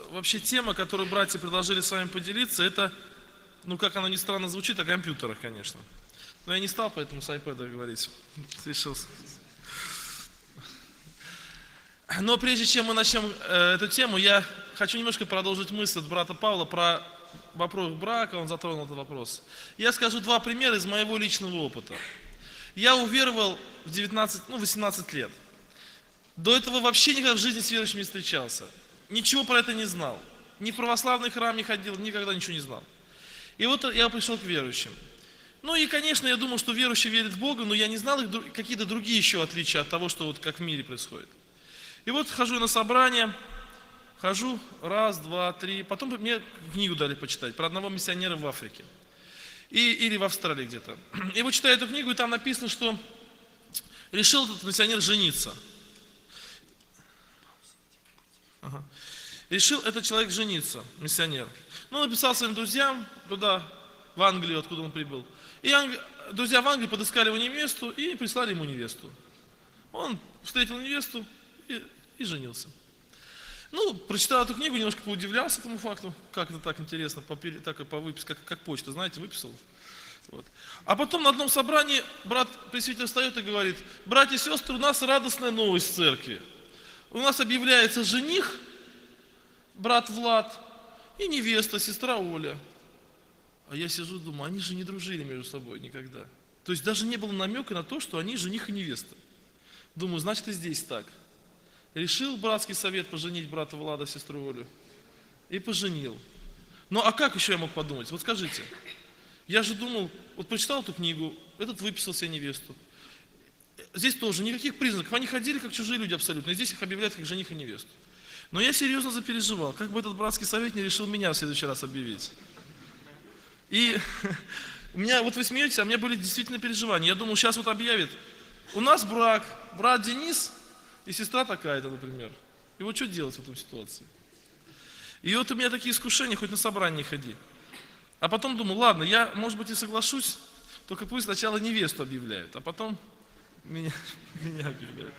вообще тема, которую братья предложили с вами поделиться, это, ну как оно ни странно звучит, о компьютерах, конечно. Но я не стал поэтому с iPad говорить. Решился. Но прежде чем мы начнем эту тему, я хочу немножко продолжить мысль от брата Павла про вопрос брака, он затронул этот вопрос. Я скажу два примера из моего личного опыта. Я уверовал в 18 лет. До этого вообще никогда в жизни с верующими не встречался. Ничего про это не знал. Ни в православный храм не ходил, никогда ничего не знал. И вот я пришел к верующим. Ну и, конечно, я думал, что верующие верят в Бога, но я не знал их какие-то другие еще отличия от того, что вот как в мире происходит. И вот хожу на собрание, хожу раз, два, три, потом мне книгу дали почитать про одного миссионера в Африке. Или в Австралии где-то. И вот читаю эту книгу, и там написано, что решил этот миссионер жениться. Ага. Решил этот человек жениться, миссионер. Ну, написал своим друзьям туда, в Англию, откуда он прибыл. И друзья в Англии подыскали ему невесту и прислали ему невесту. Он встретил невесту и женился. Ну, прочитал эту книгу, немножко поудивлялся этому факту, как это так интересно, так и по выписке, как почта, знаете, выписал. Вот. А потом на одном собрании брат-пресвитер встает и говорит: братья и сестры, у нас радостная новость в церкви. У нас объявляется жених, брат Влад, и невеста, сестра Оля. А я сижу и думаю, они же не дружили между собой никогда. То есть даже не было намека на то, что они жених и невеста. Думаю, значит и здесь так. Решил братский совет поженить брата Влада, сестру Олю. И поженил. Ну а как еще я мог подумать? Вот скажите. Я же думал, вот прочитал эту книгу, этот выписал себе невесту. Здесь тоже никаких признаков. Они ходили как чужие люди абсолютно. И здесь их объявляют как жених и невесту. Но я серьезно запереживал, как бы этот братский совет не решил меня в следующий раз объявить. И у меня, вот вы смеетесь, а у меня были действительно переживания. Я думал, сейчас вот объявит, у нас брак, брат Денис и сестра такая-то, например. И вот что делать в этой ситуации? И вот у меня такие искушения, хоть на собрание ходи. А потом думаю, ладно, я, может быть, и соглашусь, только пусть сначала невесту объявляют, а потом меня объявляют.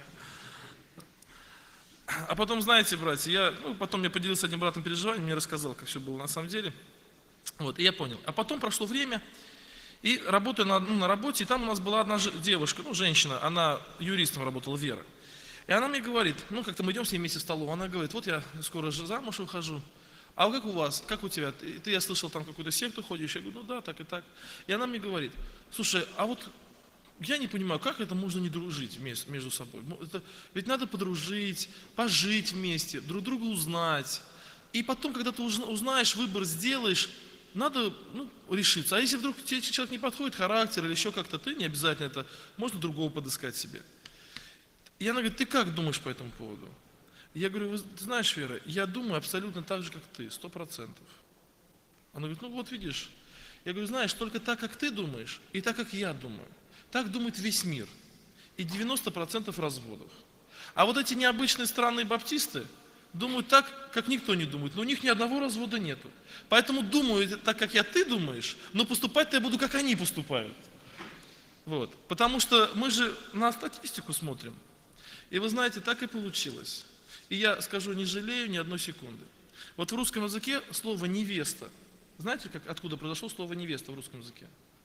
А потом, знаете, братья, потом я поделился с одним братом переживанием, мне рассказал, как все было на самом деле. Вот, и я понял. А потом прошло время, и работаю на работе, и там у нас была одна девушка, женщина, она юристом работала, Вера. И она мне говорит, как-то мы идем с ней вместе в столовую, она говорит, вот я скоро замуж выхожу, а как у вас, как у тебя, ты, я слышал, там какую-то секту ходишь, я говорю, да, так и так. И она мне говорит, слушай, а вот я не понимаю, как это можно не дружить между собой? Ведь надо подружить, пожить вместе, друг друга узнать. И потом, когда ты узнаешь, выбор сделаешь, надо решиться. А если вдруг тебе человек не подходит, характер или еще как-то, ты не обязательно это, можно другого подыскать себе. И она говорит, ты как думаешь по этому поводу? Я говорю, ты знаешь, Вера, я думаю абсолютно так же, как ты, 100%. Она говорит, вот видишь. Я говорю, знаешь, только так, как ты думаешь, и так, как я думаю. Так думает весь мир. И 90% разводов. А вот эти необычные странные баптисты думают так, как никто не думает. Но у них ни одного развода нету. Поэтому думаю так, как ты думаешь, но поступать-то я буду, как они поступают. Вот. Потому что мы же на статистику смотрим. И вы знаете, так и получилось. И я скажу, не жалею ни одной секунды. Вот в русском языке слово «невеста». Знаете, откуда произошло слово «невеста» в русском языке?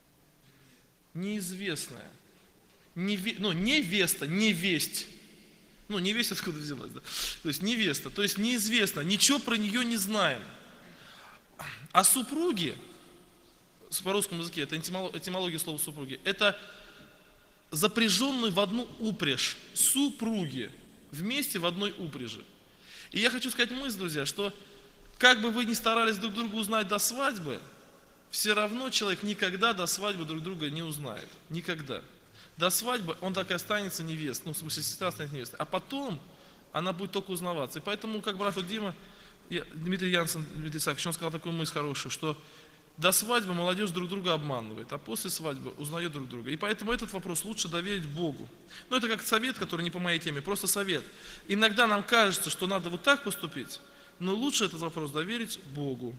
Неизвестная. Невеста, невесть. Невесть откуда взялась, да? То есть невеста, то есть неизвестно, ничего про нее не знаем. А супруги, по русскому языке, это этимология слова супруги, это запряженные в одну упряжь, супруги, вместе в одной упряжи. И я хочу сказать мысль, друзья, что как бы вы ни старались друг друга узнать до свадьбы, все равно человек никогда до свадьбы друг друга не узнает. Никогда. До свадьбы он так и останется невестой, в смысле, сестра станет невестой. А потом она будет только узнаваться. И поэтому, как брат Дима, Дмитрий Янсен, Дмитрий Исаакович, он сказал такую мысль хорошую, что до свадьбы молодежь друг друга обманывает, а после свадьбы узнает друг друга. И поэтому этот вопрос лучше доверить Богу. Это как совет, который не по моей теме, просто совет. Иногда нам кажется, что надо вот так поступить, но лучше этот вопрос доверить Богу.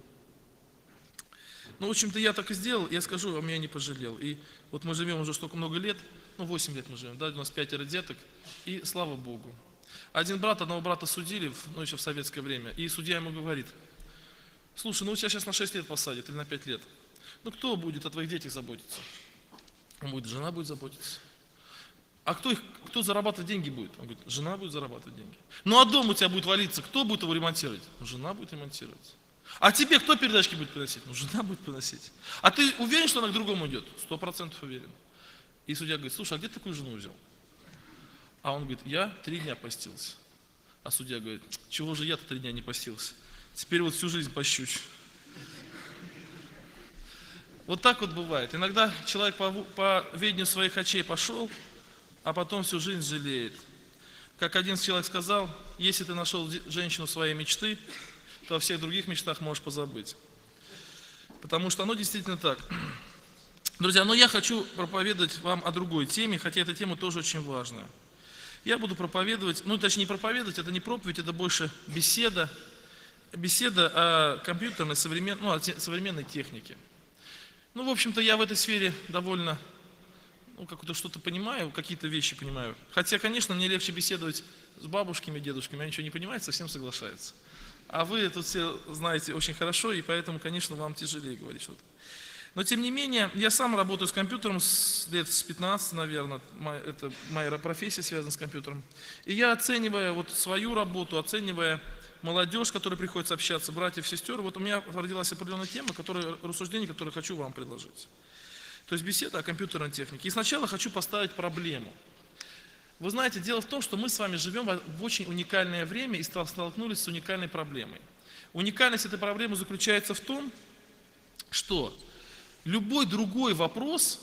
В общем-то, я так и сделал, я скажу, а меня не пожалел. И вот мы живем уже столько много лет, 8 лет мы живем, да, у нас 5 деток, и слава Богу. Один брат, одного брата судили, ну еще в советское время, и судья ему говорит: слушай, ну у тебя сейчас на 6 лет посадят или на 5 лет. Ну кто будет о твоих детях заботиться? Он говорит: жена будет заботиться. А кто зарабатывать деньги будет? Он говорит: жена будет зарабатывать деньги. Ну а дом у тебя будет валиться, кто будет его ремонтировать? Ну, жена будет ремонтировать. А тебе кто передачки будет приносить? Ну, жена будет приносить. А ты уверен, что она к другому идет? 100% уверен. И судья говорит: слушай, а где ты такую жену взял? А он говорит: я 3 дня постился. А судья говорит: чего же я-то 3 дня не постился? Теперь вот всю жизнь пощусь. Вот так вот бывает. Иногда человек по ведению своих очей пошел, а потом всю жизнь жалеет. Как один человек сказал: если ты нашел женщину своей мечты, то о всех других мечтах можешь позабыть. Потому что оно действительно так. Друзья, но я хочу проповедовать вам о другой теме, хотя эта тема тоже очень важная. Я буду проповедовать, ну точнее не проповедовать, это не проповедь, это больше беседа о компьютерной, о современной технике. Ну, в общем-то, я в этой сфере довольно, как-то что-то понимаю, какие-то вещи понимаю. Хотя, конечно, мне легче беседовать с бабушками, дедушками, они ничего не понимают, совсем соглашаются. А вы тут все знаете очень хорошо, и поэтому, конечно, вам тяжелее говорить что-то. Но, тем не менее, я сам работаю с компьютером лет с 15, наверное, это моя профессия связана с компьютером. И я, оценивая вот свою работу, оценивая молодежь, которая приходится общаться, братьев, сестер, вот у меня родилась определенная тема, рассуждение, которое хочу вам предложить. То есть беседа о компьютерной технике. И сначала хочу поставить проблему. Вы знаете, дело в том, что мы с вами живем в очень уникальное время и столкнулись с уникальной проблемой. Уникальность этой проблемы заключается в том, что любой другой вопрос,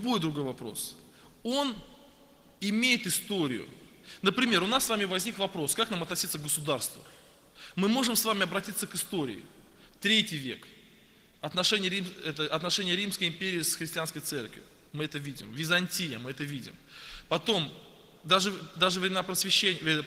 он имеет историю. Например, у нас с вами возник вопрос, как нам относиться к государству. Мы можем с вами обратиться к истории. 3 век. Отношения Римской империи с христианской церковью. Мы это видим. Византия, мы это видим. Потом, даже времена просвещения,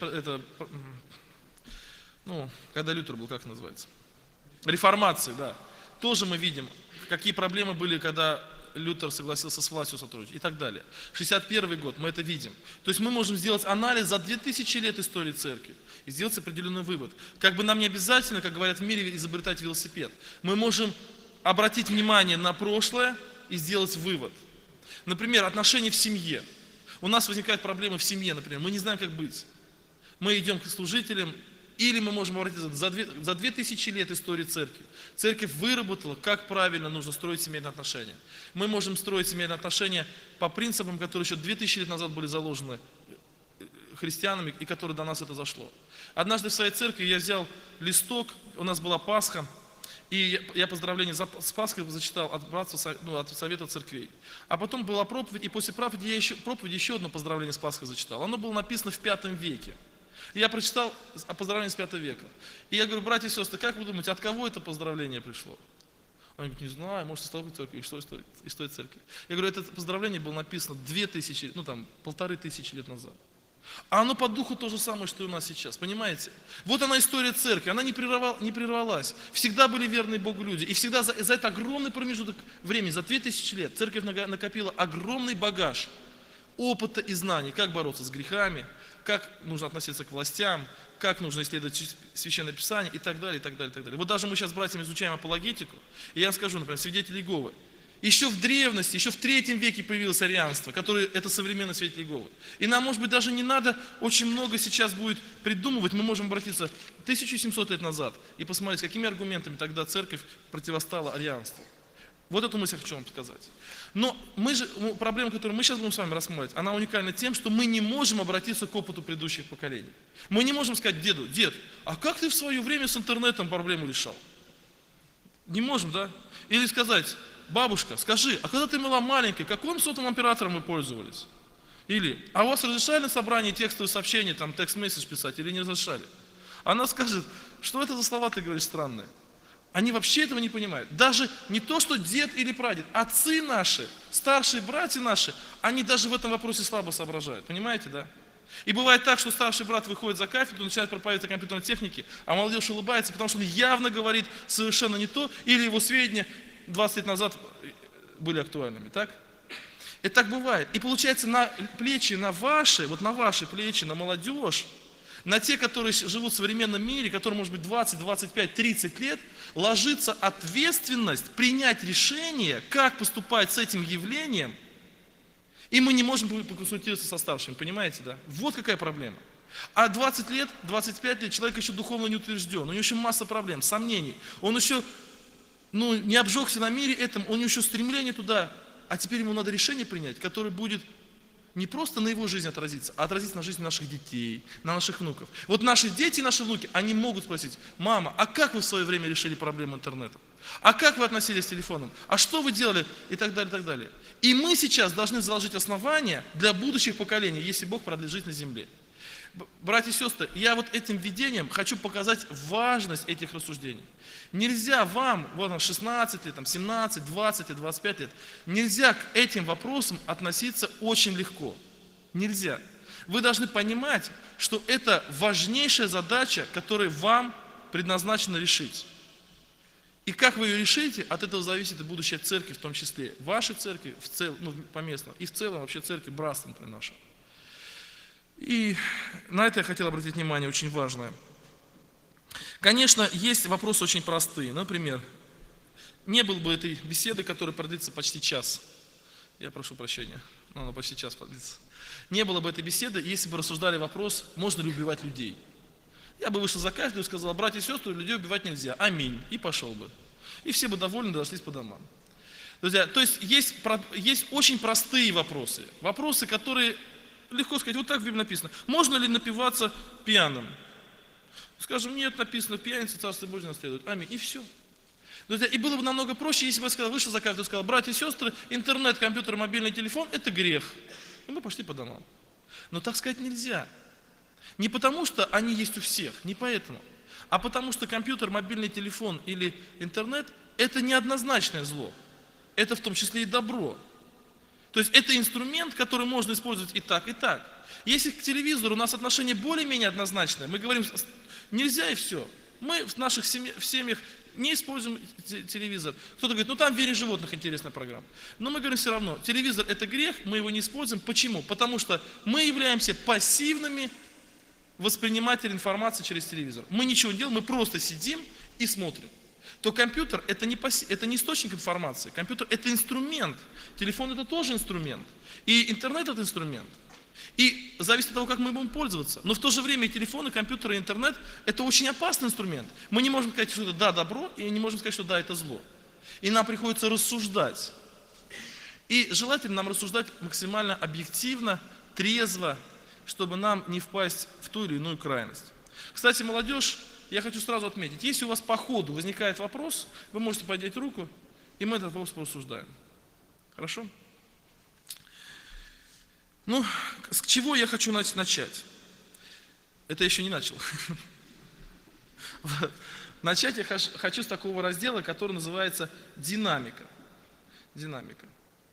когда Лютер был, как это называется? Реформации, да. Тоже мы видим, какие проблемы были, когда Лютер согласился с властью сотрудничать и так далее. 61 год, мы это видим. То есть мы можем сделать анализ за 2000 лет истории церкви и сделать определенный вывод. Как бы нам не обязательно, как говорят в мире, изобретать велосипед. Мы можем обратить внимание на прошлое и сделать вывод. Например, отношения в семье. У нас возникают проблемы в семье, например. Мы не знаем, как быть. Мы идем к служителям, или мы можем обратиться за 2000 лет истории церкви. Церковь выработала, как правильно нужно строить семейные отношения. Мы можем строить семейные отношения по принципам, которые еще 2000 лет назад были заложены христианами, и которые до нас это зашло. Однажды в своей церкви я взял листок, у нас была Пасха, и я поздравление с Пасхой зачитал от Совета церквей. А потом была проповедь, и после проповеди еще одно поздравление с Пасхой зачитал. Оно было написано в V веке. Я прочитал о поздравлении с V века. И я говорю: братья и сестры, как вы думаете, от кого это поздравление пришло? Он говорит: не знаю, может, из той церкви, из той церкви. Я говорю: это поздравление было написано 1500 лет назад. А оно по духу то же самое, что и у нас сейчас, понимаете? Вот она история церкви, она не прервалась. Всегда были верные Богу люди. И всегда за этот огромный промежуток времени, за 2000 лет, церковь накопила огромный багаж опыта и знаний, как бороться с грехами, как нужно относиться к властям, как нужно исследовать Священное Писание и так далее, и так далее, и так далее. Вот даже мы сейчас с братьями изучаем апологетику, и я вам скажу, например, свидетели Иеговы. Еще в древности, еще в III веке появилось арианство, которое это современные свидетели Иеговы. И нам, может быть, даже не надо очень много сейчас будет придумывать, мы можем обратиться 1700 лет назад и посмотреть, какими аргументами тогда церковь противостала арианству. Вот эту мысль хочу вам сказать. Но проблема, которую мы сейчас будем с вами рассматривать, она уникальна тем, что мы не можем обратиться к опыту предыдущих поколений. Мы не можем сказать деду: дед, а как ты в свое время с интернетом проблему решал? Не можем, да? Или сказать: бабушка, скажи, а когда ты была маленькой, каким сотовым оператором вы пользовались? Или: а у вас разрешали на собрании текстовые сообщения, там текст-месседж писать или не разрешали? Она скажет: что это за слова ты говоришь странные? Они вообще этого не понимают. Даже не то, что дед или прадед, отцы наши, старшие братья наши, они даже в этом вопросе слабо соображают. Понимаете, да? И бывает так, что старший брат выходит за кафедру, начинает проповедовать о компьютерной технике, а молодежь улыбается, потому что он явно говорит совершенно не то, или его сведения 20 лет назад были актуальными, так? И так бывает. И получается, на ваши плечи, на молодежь, на те, которые живут в современном мире, которым может быть 20, 25, 30 лет, ложится ответственность принять решение, как поступать с этим явлением, и мы не можем поконсультироваться со старшими, понимаете, да? Вот какая проблема. А 20 лет, 25 лет человек еще духовно не утвержден, у него еще масса проблем, сомнений, он еще не обжегся на мире этом, у него еще стремление туда, а теперь ему надо решение принять, которое будет не просто на его жизнь отразиться, а отразиться на жизни наших детей, на наших внуков. Вот наши дети и наши внуки, они могут спросить: мама, а как вы в свое время решили проблему интернета? А как вы относились к телефонам? А что вы делали? И так далее, и так далее. И мы сейчас должны заложить основания для будущих поколений, если Бог продлит жизнь на земле. Братья и сестры, я вот этим видением хочу показать важность этих рассуждений. Нельзя вам, вот 16 лет, 17, 20 лет, 25 лет, нельзя к этим вопросам относиться очень легко. Нельзя. Вы должны понимать, что это важнейшая задача, которую вам предназначено решить. И как вы ее решите, от этого зависит и будущая церковь, в том числе вашей церкви, в целом, поместно, и в целом вообще церковь братства, например, наша. И на это я хотел обратить внимание, очень важное. Конечно, есть вопросы очень простые. Например, не было бы этой беседы, которая продлится почти час. Я прошу прощения, но она почти час продлится. Не было бы этой беседы, если бы рассуждали вопрос, можно ли убивать людей. Я бы вышел за кафедру и сказал: братья и сестры, людей убивать нельзя. Аминь. И пошел бы. И все бы довольны, разошлись по домам. Друзья, то есть очень простые вопросы. Вопросы, которые легко сказать, вот так в Библии написано. Можно ли напиваться пьяным? Скажем, нет, написано, пьяница Царство Божие наследует. Аминь. И все. Друзья, и было бы намного проще, если бы я сказал, вышел за кафедру и сказал: братья и сестры, интернет, компьютер, мобильный телефон – это грех. И мы пошли по домам. Но так сказать нельзя. Не потому, что они есть у всех, не поэтому. А потому, что компьютер, мобильный телефон или интернет – это неоднозначное зло. Это в том числе и добро. То есть это инструмент, который можно использовать и так, и так. Если к телевизору у нас отношение более-менее однозначное, мы говорим, нельзя и все. Мы в наших семьях не используем телевизор. Кто-то говорит, там в мире животных интересная программа. Но мы говорим все равно, телевизор это грех, мы его не используем. Почему? Потому что мы являемся пассивными воспринимателями информации через телевизор. Мы ничего не делаем, мы просто сидим и смотрим. То компьютер это не источник информации, компьютер это инструмент, телефон это тоже инструмент, и интернет это инструмент. И зависит от того, как мы будем пользоваться. Но в то же время и телефон, и компьютер, и интернет это очень опасный инструмент. Мы не можем сказать, что это да, добро, и не можем сказать, что да, это зло. И нам приходится рассуждать. И желательно нам рассуждать максимально объективно, трезво, чтобы нам не впасть в ту или иную крайность. Кстати, молодежь, я хочу сразу отметить, если у вас по ходу возникает вопрос, вы можете поднять руку, и мы этот вопрос порассуждаем. Хорошо? С чего я хочу начать? Это я еще не начал. Начать я хочу с такого раздела, который называется «Динамика». Динамика.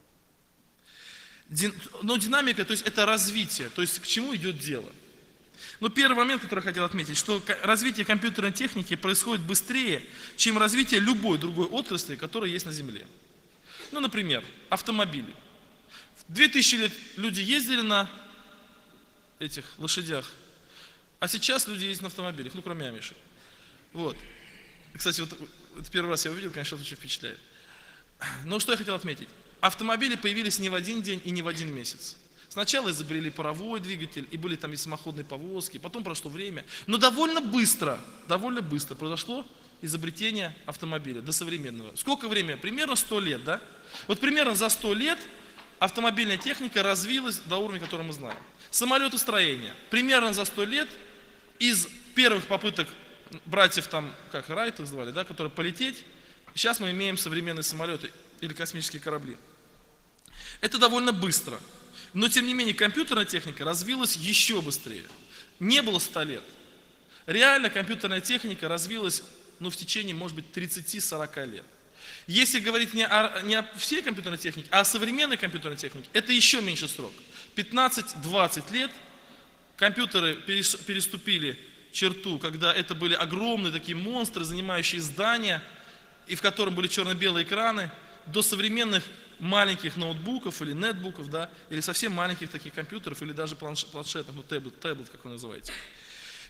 Динамика, то есть это развитие, то есть к чему идет дело. Первый момент, который я хотел отметить, что развитие компьютерной техники происходит быстрее, чем развитие любой другой отрасли, которая есть на Земле. Например, автомобили. 2000 лет люди ездили на этих лошадях, а сейчас люди ездят на автомобилях, кроме амишей. Кстати, это первый раз я увидел, конечно, это очень впечатляет. Но что я хотел отметить? Автомобили появились не в один день и не в один месяц. Сначала изобрели паровой двигатель, и были там и самоходные повозки, потом прошло время. Но довольно быстро произошло изобретение автомобиля до современного. Сколько времени? Примерно 100 лет, да? Примерно за 100 лет автомобильная техника развилась до уровня, который мы знаем. Самолетостроение. Примерно за 100 лет из первых попыток братьев Райт их звали, да, которые полететь, сейчас мы имеем современные самолеты или космические корабли. Это довольно быстро. Но, тем не менее, компьютерная техника развилась еще быстрее. Не было 100 лет. Реально компьютерная техника развилась, в течение, может быть, 30-40 лет. Если говорить не о всей компьютерной технике, а о современной компьютерной технике, это еще меньше срок. 15-20 лет компьютеры переступили черту, когда это были огромные такие монстры, занимающие здания, и в котором были черно-белые экраны, до современных маленьких ноутбуков или нетбуков, да, или совсем маленьких таких компьютеров, или даже планшетных, таблет, как вы называете.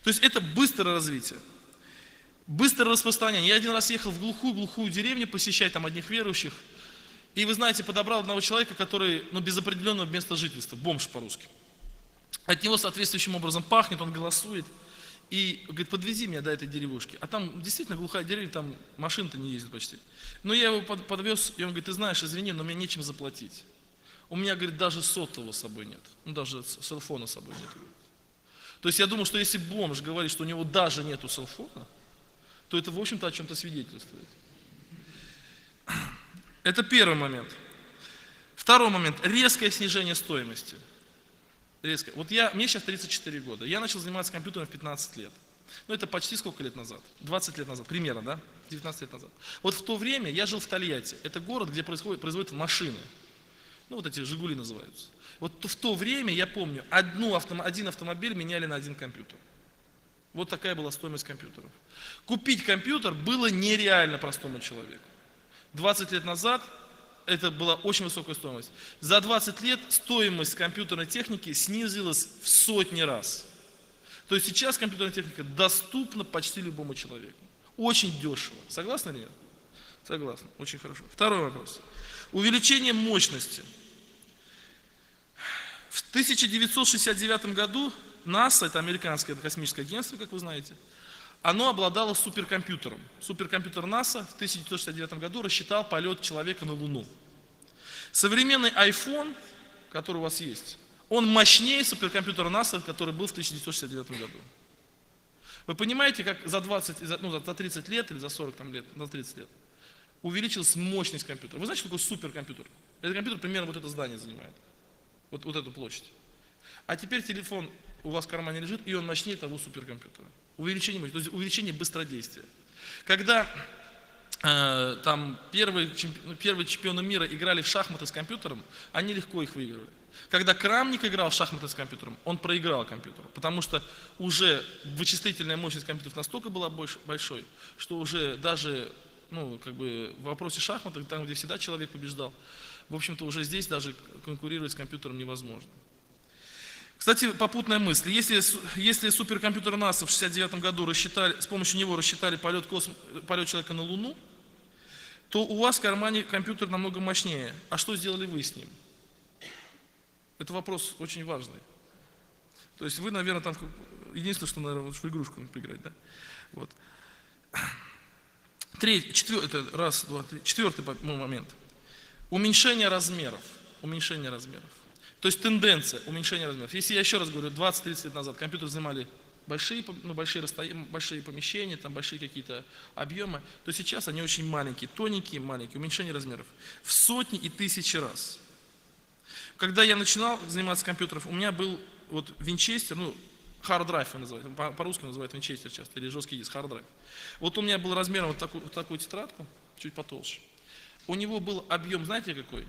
То есть это быстрое развитие, быстрое распространение. Я один раз ехал в глухую деревню посещать там одних верующих, и вы знаете, подобрал одного человека, который, без определенного места жительства, бомж по-русски. От него соответствующим образом пахнет, он голосует. И говорит, подвези меня до этой деревушки. А там действительно глухая деревня, там машин-то не ездит почти. Но я его подвез, и он говорит, ты знаешь, извини, но мне нечем заплатить. У меня, говорит, даже сотового с собой нет. Даже селфона с собой нет. То есть я думаю, что если бомж говорит, что у него даже нету селфона, то это, в общем-то, о чем-то свидетельствует. Это первый момент. Второй момент. Резкое снижение стоимости. Резко. Вот мне сейчас 34 года. Я начал заниматься компьютером в 15 лет. Это почти сколько лет назад? 20 лет назад, примерно, да? 19 лет назад. Вот в то время я жил в Тольятти. Это город, где производят машины. Вот эти «Жигули» называются. Вот в то время, я помню, один автомобиль меняли на один компьютер. Вот такая была стоимость компьютеров. Купить компьютер было нереально простому человеку. 20 лет назад это была очень высокая стоимость. За 20 лет стоимость компьютерной техники снизилась в сотни раз. То есть сейчас компьютерная техника доступна почти любому человеку. Очень дешево. Согласны или нет? Согласны. Очень хорошо. Второй вопрос. Увеличение мощности. В 1969 году НАСА, это американское космическое агентство, как вы знаете, оно обладало суперкомпьютером. Суперкомпьютер НАСА в 1969 году рассчитал полет человека на Луну. Современный iPhone, который у вас есть, он мощнее суперкомпьютера НАСА, который был в 1969 году. Вы понимаете, как за 30 лет или за 40 лет, за 30 лет увеличилась мощность компьютера. Вы знаете, что такое суперкомпьютер? Этот компьютер примерно вот это здание занимает. Вот эту площадь. А теперь телефон у вас в кармане лежит, и он мощнее того суперкомпьютера. Увеличение мощности, то есть увеличение быстродействия. Когда там первые чемпионы мира играли в шахматы с компьютером, они легко их выигрывали. Когда Крамник играл в шахматы с компьютером, он проиграл компьютеру, потому что уже вычислительная мощность компьютеров настолько была большой, что уже даже в вопросе шахматов, там, где всегда человек побеждал, в общем-то уже здесь даже конкурировать с компьютером невозможно. Кстати, попутная мысль. Если суперкомпьютер НАСА в 1969 году с помощью него рассчитали полет человека на Луну, то у вас в кармане компьютер намного мощнее. А что сделали вы с ним? Это вопрос очень важный. То есть вы, наверное, там единственное, что, наверное, в игрушку поиграть, да? Вот. Четвертый момент. Уменьшение размеров. Уменьшение размеров. То есть тенденция уменьшения размеров. Если я еще раз говорю, 20-30 лет назад компьютеры занимали большие помещения, там большие какие-то объемы, то сейчас они очень маленькие, тоненькие, маленькие, уменьшение размеров в сотни и тысячи раз. Когда я начинал заниматься компьютером, у меня был винчестер, hard drive называют, по-русски называют винчестер часто, или жесткий диск, hard drive. Вот у меня был размером такую тетрадку, чуть потолще. У него был объем, знаете какой?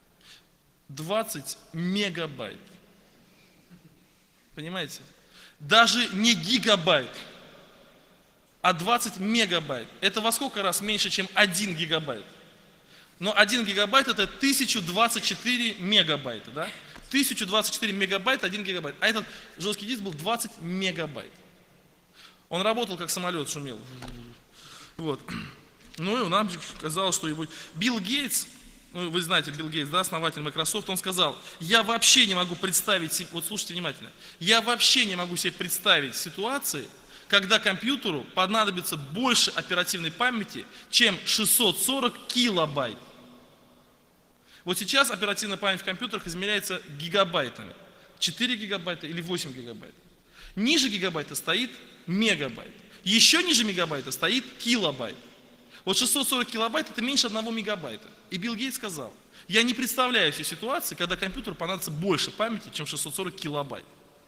20 мегабайт. Понимаете? Даже не гигабайт, а 20 мегабайт. Это во сколько раз меньше, чем 1 гигабайт? Но 1 гигабайт это 1024 мегабайта, да? 1024 мегабайта, 1 гигабайт. А этот жесткий диск был 20 мегабайт. Он работал как самолет, шумел. Вот. И нам казалось, что его... Билл Гейтс, вы знаете, Билл Гейтс, да, основатель Microsoft, он сказал, я вообще не могу представить, слушайте внимательно, я вообще не могу себе представить ситуации, когда компьютеру понадобится больше оперативной памяти, чем 640 килобайт. Вот сейчас оперативная память в компьютерах измеряется гигабайтами. 4 гигабайта или 8 гигабайт. Ниже гигабайта стоит мегабайт. Еще ниже мегабайта стоит килобайт. Вот 640 килобайт это меньше 1 мегабайта. И Билл Гейтс сказал, я не представляю себе ситуации, когда компьютеру понадобится больше памяти, чем 640 килобайт.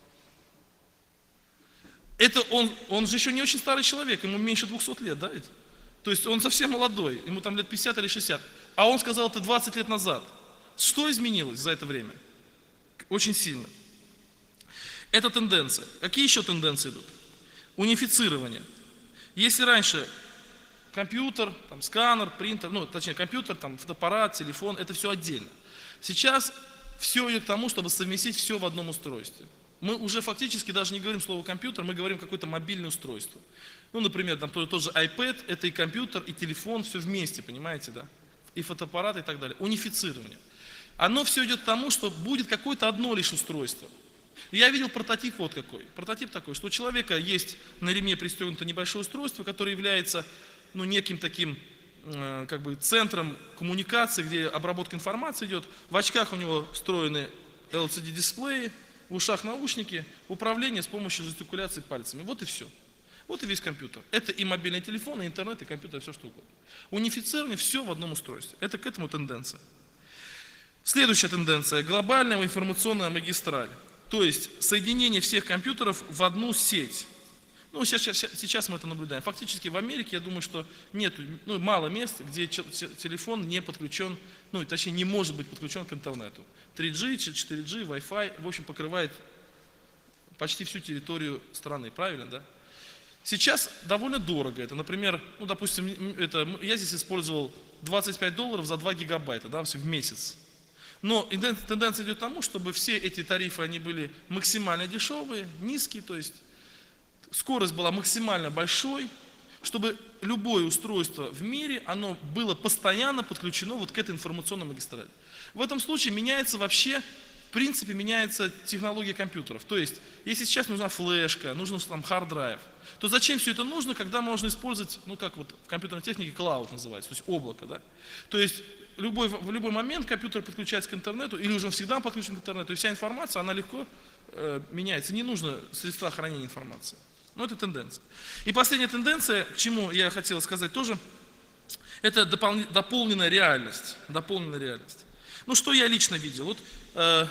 Это он же еще не очень старый человек, ему меньше 200 лет, да ведь? То есть он совсем молодой, ему там лет 50 или 60. А он сказал это 20 лет назад. Что изменилось за это время? Очень сильно. Это тенденция. Какие еще тенденции идут? Унифицирование. Если раньше компьютер, сканер, принтер, точнее компьютер, фотоаппарат, телефон, это все отдельно. Сейчас все идет к тому, чтобы совместить все в одном устройстве. Мы уже фактически даже не говорим слово компьютер, мы говорим какое-то мобильное устройство. Ну, например, там тот же iPad, это и компьютер, и телефон, все вместе, понимаете, да? И фотоаппарат и так далее. Унифицирование. Оно все идет к тому, что будет какое-то одно лишь устройство. Я видел прототип вот какой. Прототип такой, что у человека есть на ремне пристегнуто небольшое устройство, которое является неким таким как бы центром коммуникации, где обработка информации идет. В очках у него встроены LCD-дисплеи, в ушах наушники, управление с помощью жестикуляции пальцами. Вот и все. Вот и весь компьютер. Это и мобильный телефон, и интернет, и компьютер, и все что угодно. Унифицирование, все в одном устройстве. Это к этому тенденция. Следующая тенденция – глобальная информационная магистраль. То есть соединение всех компьютеров в одну сеть. Ну, сейчас мы это наблюдаем. Фактически в Америке, я думаю, что нет, мало мест, где телефон не подключен, точнее не может быть подключен к интернету. 3G, 4G, Wi-Fi, в общем, покрывает почти всю территорию страны, правильно, да? Сейчас довольно дорого это. Например, допустим, я здесь использовал $25 за 2 гигабайта, да, в месяц. Но тенденция идет к тому, чтобы все эти тарифы, они были максимально дешевые, низкие, то есть скорость была максимально большой, чтобы любое устройство в мире, оно было постоянно подключено вот к этой информационной магистрали. В этом случае меняется вообще, в принципе, меняется технология компьютеров. То есть, если сейчас нужна флешка, нужен там хард-драйв, то зачем все это нужно, когда можно использовать, как вот в компьютерной технике клауд называется, то есть облако, да? То есть, в любой момент компьютер подключается к интернету, или уже всегда подключен к интернету, и вся информация, она легко меняется, не нужно средства хранения информации. Это тенденция. И последняя тенденция, к чему я хотел сказать тоже, это дополненная реальность. Дополненная реальность. Что я лично видел? Вот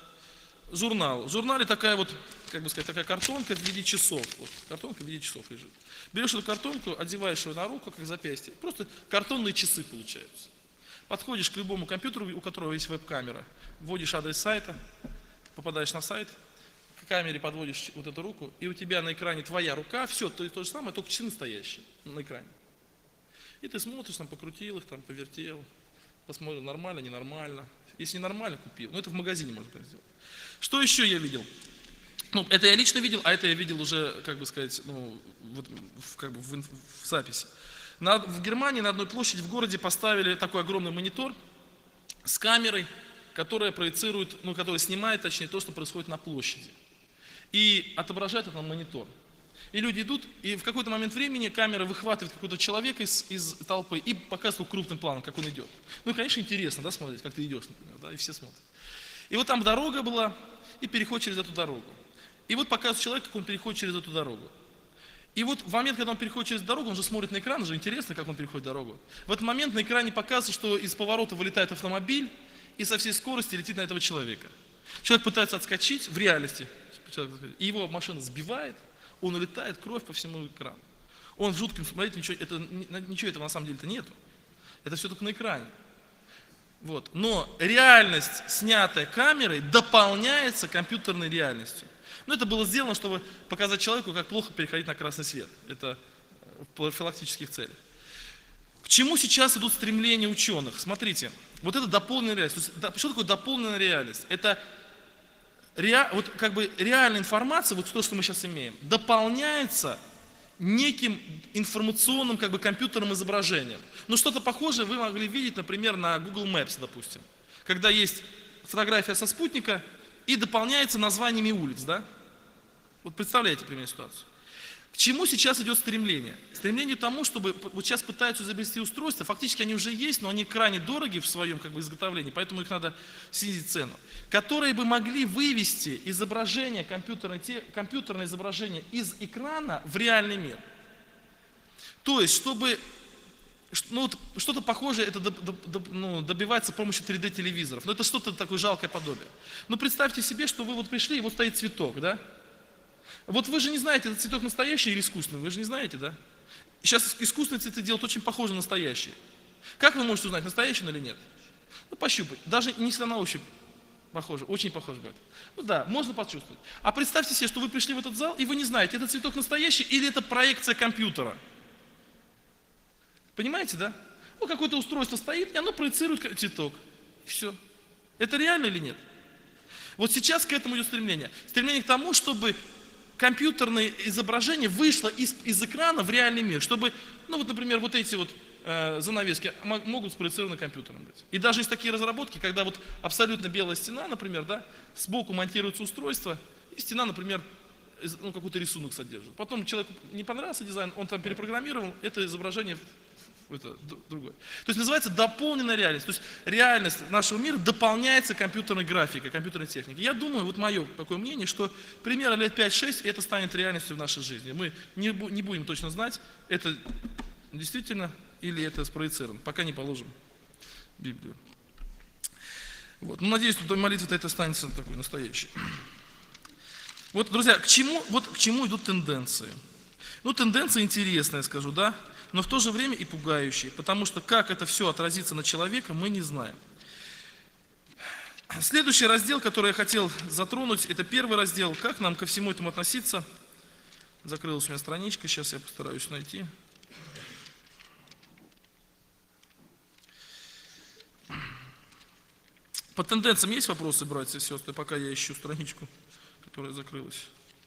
журнал. В журнале такая вот, как бы сказать, такая картонка в виде часов. Вот, картонка в виде часов лежит. Берешь эту картонку, одеваешь ее на руку, как запястье. Просто картонные часы получаются. Подходишь к любому компьютеру, у которого есть веб-камера, вводишь адрес сайта, попадаешь на сайт, к камере подводишь вот эту руку, и у тебя на экране твоя рука, все то же самое, только часы настоящие на экране. И ты смотришь, там, покрутил их, там, повертел, посмотрел, нормально, ненормально. Если ненормально, купил. Это в магазине можно сделать. Что еще я видел? Это я лично видел, а это я видел уже, как бы сказать, в записи. В Германии на одной площади в городе поставили такой огромный монитор с камерой, которая проецирует, которая снимает, точнее, то, что происходит на площади. И отображает это на монитор. И люди идут, и в какой-то момент времени камера выхватывает какого-то человека из толпы и показывает крупным планом, как он идет. Конечно, интересно, да, смотреть, как ты идешь, например, да, и все смотрят. И вот там дорога была, и переход через эту дорогу. И вот показывает человек, как он переходит через эту дорогу. И вот в момент, когда он переходит через дорогу, он же смотрит на экран, уже интересно, как он переходит дорогу. В этот момент на экране показывается, что из поворота вылетает автомобиль и со всей скорости летит на этого человека. Человек пытается отскочить в реальности, и его машина сбивает, он улетает, кровь по всему экрану. Он в жутком, смотрите, ничего этого на самом деле-то нету. Это все только на экране. Вот. Но реальность, снятая камерой, дополняется компьютерной реальностью. Это было сделано, чтобы показать человеку, как плохо переходить на красный свет. Это в профилактических целях. К чему сейчас идут стремления ученых? Смотрите, вот это дополненная реальность. Что такое дополненная реальность? Это реальная информация, вот то, что мы сейчас имеем, дополняется неким информационным компьютерным изображением. Что-то похожее вы могли видеть, например, на Google Maps, допустим. Когда есть фотография со спутника и дополняется названиями улиц, да? Вот представляете примерно ситуацию. К чему сейчас идет стремление? Стремление к тому, чтобы вот сейчас пытаются изобрести устройства, фактически они уже есть, но они крайне дороги в своем изготовлении, поэтому их надо снизить цену, которые бы могли вывести изображение, компьютерное изображение из экрана в реальный мир. То есть, чтобы что-то похожее это добивается с помощью 3D-телевизоров. Но это что-то такое жалкое подобие. Представьте себе, что вы вот пришли, и вот стоит цветок, да? Вот вы же не знаете, этот цветок настоящий или искусственный, вы же не знаете, да? Сейчас искусственные цветы делают очень похожи на настоящие. Как вы можете узнать, настоящий он или нет? Пощупать. Даже не всегда на ощупь похоже, очень похоже будет. Да, можно почувствовать. А представьте себе, что вы пришли в этот зал, и вы не знаете, это цветок настоящий или это проекция компьютера. Понимаете, да? Какое-то устройство стоит, и оно проецирует цветок. Все. Это реально или нет? Вот сейчас к этому идет стремление. Стремление к тому, чтобы компьютерное изображение вышло из экрана в реальный мир. Чтобы, ну вот, например, вот эти вот занавески могут спроецированы компьютером быть. И даже есть такие разработки, когда вот абсолютно белая стена, например, да, сбоку монтируется устройство, и стена, например, ну, какой-то рисунок содержит. Потом человеку не понравился дизайн, он там перепрограммировал, это изображение это другое. То есть называется дополненная реальность. То есть реальность нашего мира дополняется компьютерной графикой, компьютерной техникой. Я думаю, вот мое такое мнение, что примерно лет 5-6 это станет реальностью в нашей жизни. Мы не будем точно знать, это действительно или это спроецировано, пока не положим Библию. Вот. Ну, надеюсь, что молитва это останется такой настоящей. Вот, друзья, к чему идут тенденции? Ну, тенденция интересная, скажу, да, но в то же время и пугающая, потому что как это все отразится на человека, мы не знаем. Следующий раздел, который я хотел затронуть, это первый раздел, как нам ко всему этому относиться. Закрылась у меня страничка, сейчас я постараюсь найти. По тенденциям есть вопросы, братья и сестры, пока я ищу страничку, которая закрылась?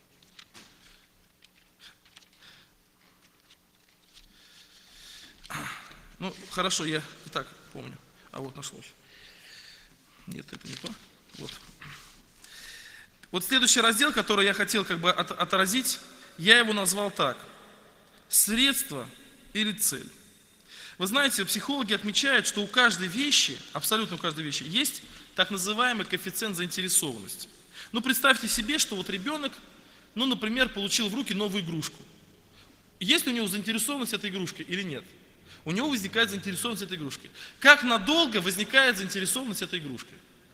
Ну, хорошо, я и так помню. А вот нашлось. Нет, это не то. Вот. Вот следующий раздел, который я хотел как бы отразить, я его назвал так. Средство или цель. Вы знаете, психологи отмечают, что у каждой вещи, абсолютно у каждой вещи, есть так называемый коэффициент заинтересованности. Ну, представьте себе, что вот ребенок, ну, например, получил в руки новую игрушку. Есть ли у него заинтересованность этой игрушки или нет? У него возникает заинтересованность этой игрушки. Как надолго возникает заинтересованность этой игрушки?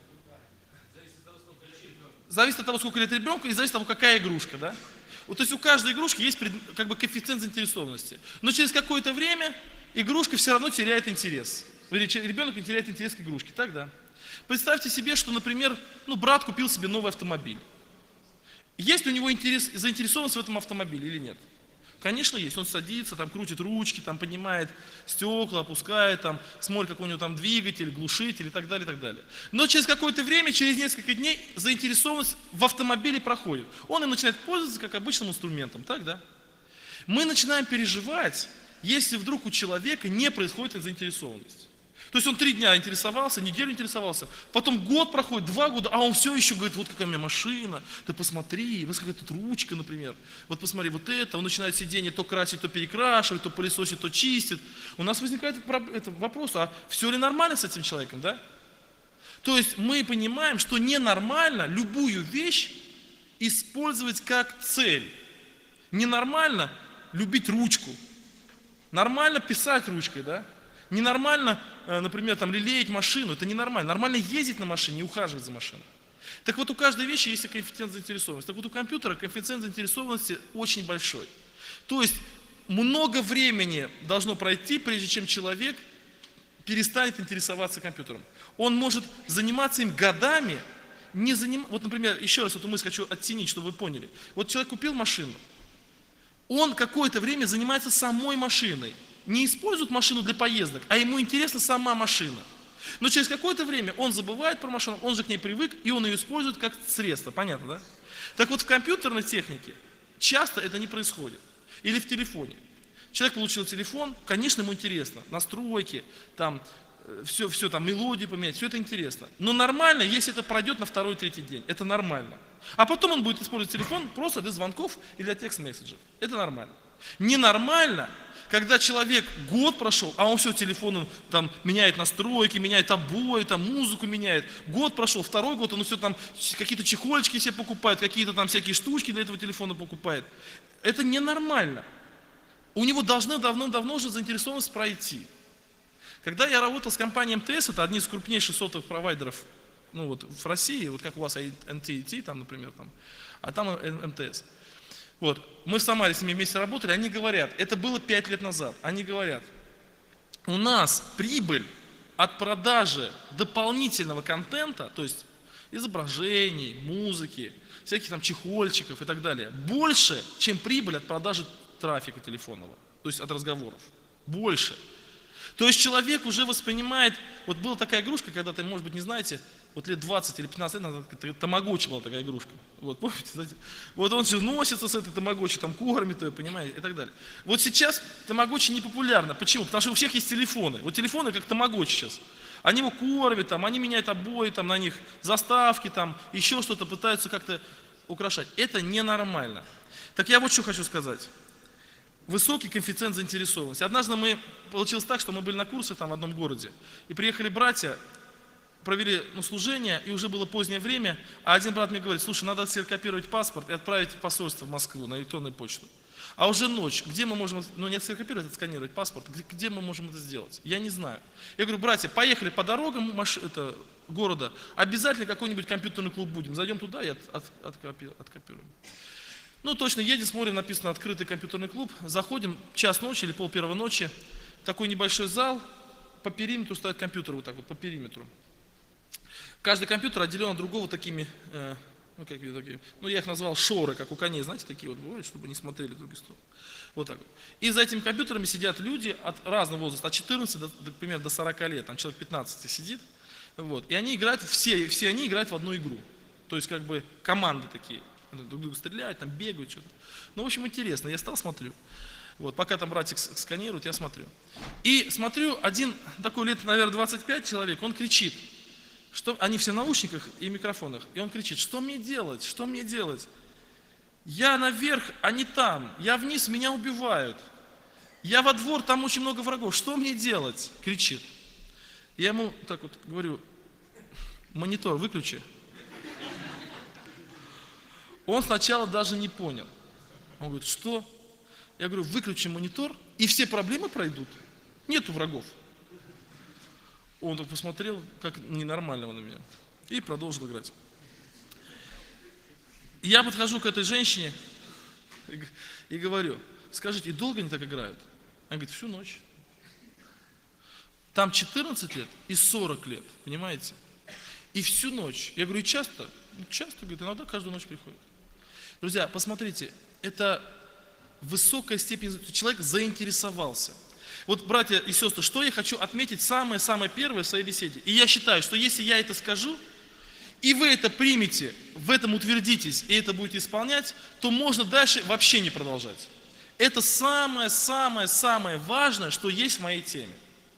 Зависит от того, сколько лет ребенку, и зависит от того, какая игрушка, да? Вот, то есть у каждой игрушки есть как бы коэффициент заинтересованности. Но через какое-то время игрушка все равно теряет интерес. Ребенок не теряет интерес к игрушке, так, да? Представьте себе, что, например, ну, брат купил себе новый автомобиль. Есть ли у него заинтересованность в этом автомобиле или нет? Конечно, есть. Он садится, там крутит ручки, там поднимает стекла, опускает, там смотрит, какой у него там двигатель, глушитель и так далее, и так далее. Но через какое-то время, через несколько дней, заинтересованность в автомобиле проходит. Он им начинает пользоваться как обычным инструментом, так, да? Мы начинаем переживать, если вдруг у человека не происходит заинтересованность. То есть он 3 дня интересовался, неделю интересовался, потом год проходит, 2 года, а он все еще говорит, вот какая у меня машина, ты посмотри, вот какая тут ручка, например, вот посмотри, вот это, он начинает сиденье то красить, то перекрашивать, то пылесосит, то чистит. У нас возникает вопрос, а все ли нормально с этим человеком, да? То есть мы понимаем, что ненормально любую вещь использовать как цель. Ненормально любить ручку, нормально писать ручкой, да? Ненормально, например, там, лелеять машину, это ненормально. Нормально ездить на машине и ухаживать за машиной. Так вот, у каждой вещи есть коэффициент заинтересованности. Так вот, у компьютера коэффициент заинтересованности очень большой. То есть, много времени должно пройти, прежде чем человек перестанет интересоваться компьютером. Он может заниматься им годами, Вот, например, еще раз эту мысль хочу оттенить, чтобы вы поняли. Вот человек купил машину, он какое-то время занимается самой машиной. Не использует машину для поездок, а ему интересна сама машина. Но через какое-то время он забывает про машину, он же к ней привык, и он ее использует как средство, понятно, да? Так вот в компьютерной технике часто это не происходит. Или в телефоне. Человек получил телефон, конечно, ему интересно, настройки, там, все там, мелодию поменять, все это интересно. Но нормально, если это пройдет на 2-3 день, это нормально. А потом он будет использовать телефон просто для звонков и для текст-месседжей. Это нормально. Ненормально, когда человек год прошел, а он все телефоном там меняет настройки, меняет обои, там музыку меняет. Год прошел, 2-й год, он все там какие-то чехольчики себе покупает, какие-то там всякие штучки для этого телефона покупает. Это ненормально. У него должны давно-давно уже заинтересованность пройти. Когда я работал с компанией МТС, это одни из крупнейших сотовых провайдеров, ну вот в России, вот как у вас AT&T, там, например, там, а там МТС. Вот, мы в Самаре с ними вместе работали, они говорят, это было 5 лет назад, они говорят, у нас прибыль от продажи дополнительного контента, то есть изображений, музыки, всяких там чехольчиков и так далее, больше, чем прибыль от продажи трафика телефонного, то есть от разговоров, больше. То есть человек уже воспринимает, вот была такая игрушка, когда-то, может быть, не знаете, Вот лет 20 или 15 лет назад тамагочи была такая игрушка. Вот, помните, знаете? Вот он все носится с этой тамагочи, там кормит, понимаете, и так далее. Вот сейчас тамагочи не популярно. Почему? Потому что у всех есть телефоны. Вот телефоны как тамагочи сейчас. Они его кормят, там, они меняют обои там, на них, заставки, там, еще что-то пытаются как-то украшать. Это ненормально. Так я вот что хочу сказать. Высокий коэффициент заинтересованности. Однажды получилось так, что мы были на курсах там в одном городе, и приехали братья, провели служение, и уже было позднее время, а один брат мне говорит: слушай, надо ксерокопировать паспорт и отправить в посольство в Москву на электронную почту. А уже ночь, где мы можем, не ксерокопировать, а сканировать паспорт, где мы можем это сделать? Я не знаю. Я говорю: братья, поехали по дорогам города, обязательно какой-нибудь компьютерный клуб будем, зайдем туда и откопируем. Ну точно, едем, смотрим, написано «Открытый компьютерный клуб», заходим, час ночи или пол-первой ночи, такой небольшой зал, по периметру стоят компьютеры, вот так вот, по периметру. Каждый компьютер отделен от другого такими, я их назвал шоры, как у коней, знаете, такие вот бывают, чтобы не смотрели в другие стороны. Вот так вот. И за этими компьютерами сидят люди от разного возраста, от 14 например, до 40 лет, там человек 15 сидит, вот. И они играют, все они играют в одну игру, то есть как бы команды такие. Друг друга стреляют, там бегают, что-то. Ну, в общем, интересно. Я стал, смотрю. Вот, пока там братик сканирует, я смотрю. И смотрю, один такой лет, наверное, 25 человек, он кричит, что они все в наушниках и микрофонах, и он кричит: что мне делать, что мне делать? Я наверх, они там, я вниз, меня убивают. Я во двор, там очень много врагов, что мне делать? Кричит. Я ему так вот говорю: монитор выключи. Он сначала даже не понял. Он говорит: что? Я говорю: выключи монитор, и все проблемы пройдут. Нету врагов. Он так посмотрел, как ненормального на меня, и продолжил играть. Я подхожу к этой женщине и говорю: скажите, и долго они так играют? Она говорит: всю ночь. Там 14 лет и 40 лет, понимаете? И всю ночь. Я говорю: и часто? Часто, говорит, иногда каждую ночь приходит. Друзья, посмотрите, это высокая степень, человек заинтересовался. Вот, братья и сестры, что я хочу отметить самое-самое первое в своей беседе. И я считаю, что если я это скажу, и вы это примете, в этом утвердитесь, и это будете исполнять, то можно дальше вообще не продолжать. Это самое-самое-самое важное, что есть в моей теме.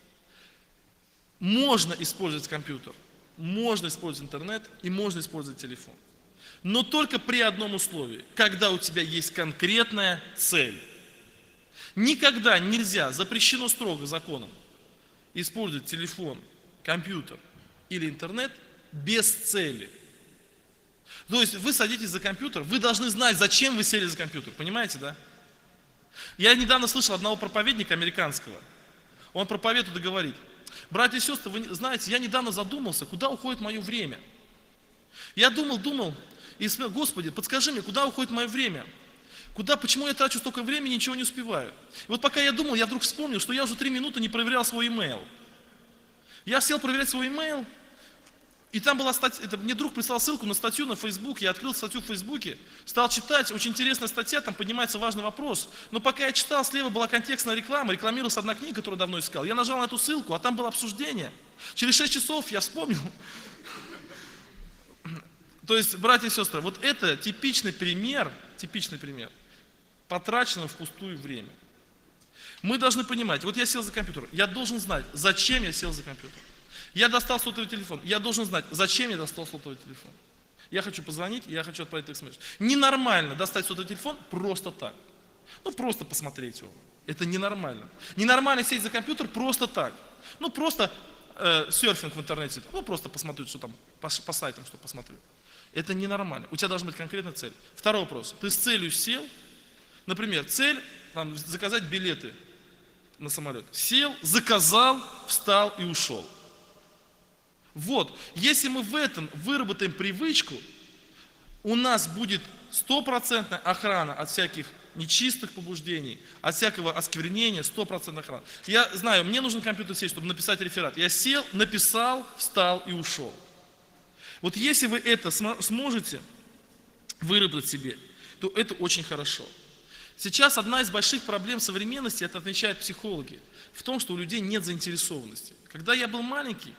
Можно использовать компьютер, можно использовать интернет и можно использовать телефон. Но только при одном условии, когда у тебя есть конкретная цель. Никогда нельзя, запрещено строго законом, использовать телефон, компьютер или интернет без цели. То есть вы садитесь за компьютер, вы должны знать, зачем вы сели за компьютер, понимаете, да? Я недавно слышал одного проповедника американского, он проповедует и говорит: братья и сестры, вы знаете, я недавно задумался, куда уходит мое время. Я думал, и сказал: Господи, подскажи мне, куда уходит мое время? Почему я трачу столько времени и ничего не успеваю? И вот пока я думал, я вдруг вспомнил, что я уже 3 минуты не проверял свой имейл. Я сел проверять свой имейл, и там была статья, мне друг прислал ссылку на статью на Facebook, я открыл статью в Фейсбуке, стал читать, очень интересная статья, там поднимается важный вопрос. Но пока я читал, слева была контекстная реклама, рекламировалась одна книга, которую давно искал. Я нажал на эту ссылку, а там было обсуждение. Через 6 часов я вспомнил. То есть, братья и сестры, вот это типичный пример потраченного впустую время. Мы должны понимать, вот я сел за компьютер, я должен знать, зачем я сел за компьютер. Я достал сотовый телефон, я должен знать, зачем я достал сотовый телефон. Я хочу позвонить, я хочу отправить смс. Ненормально достать сотовый телефон просто так. Просто посмотреть его. Это ненормально. Ненормально сесть за компьютер просто так. Просто серфинг в интернете, просто посмотреть, что там, по сайтам, что посмотрю. Это ненормально. У тебя должна быть конкретная цель. Второй вопрос. Ты с целью сел, например, цель заказать билеты на самолет. Сел, заказал, встал и ушел. Вот, если мы в этом выработаем привычку, у нас будет 100% охрана от всяких нечистых побуждений, от всякого осквернения, 100% охрана. Я знаю, мне нужен компьютер сесть, чтобы написать реферат. Я сел, написал, встал и ушел. Вот если вы это сможете выработать себе, то это очень хорошо. Сейчас одна из больших проблем современности, это отмечают психологи, в том, что у людей нет заинтересованности. Когда я был маленький,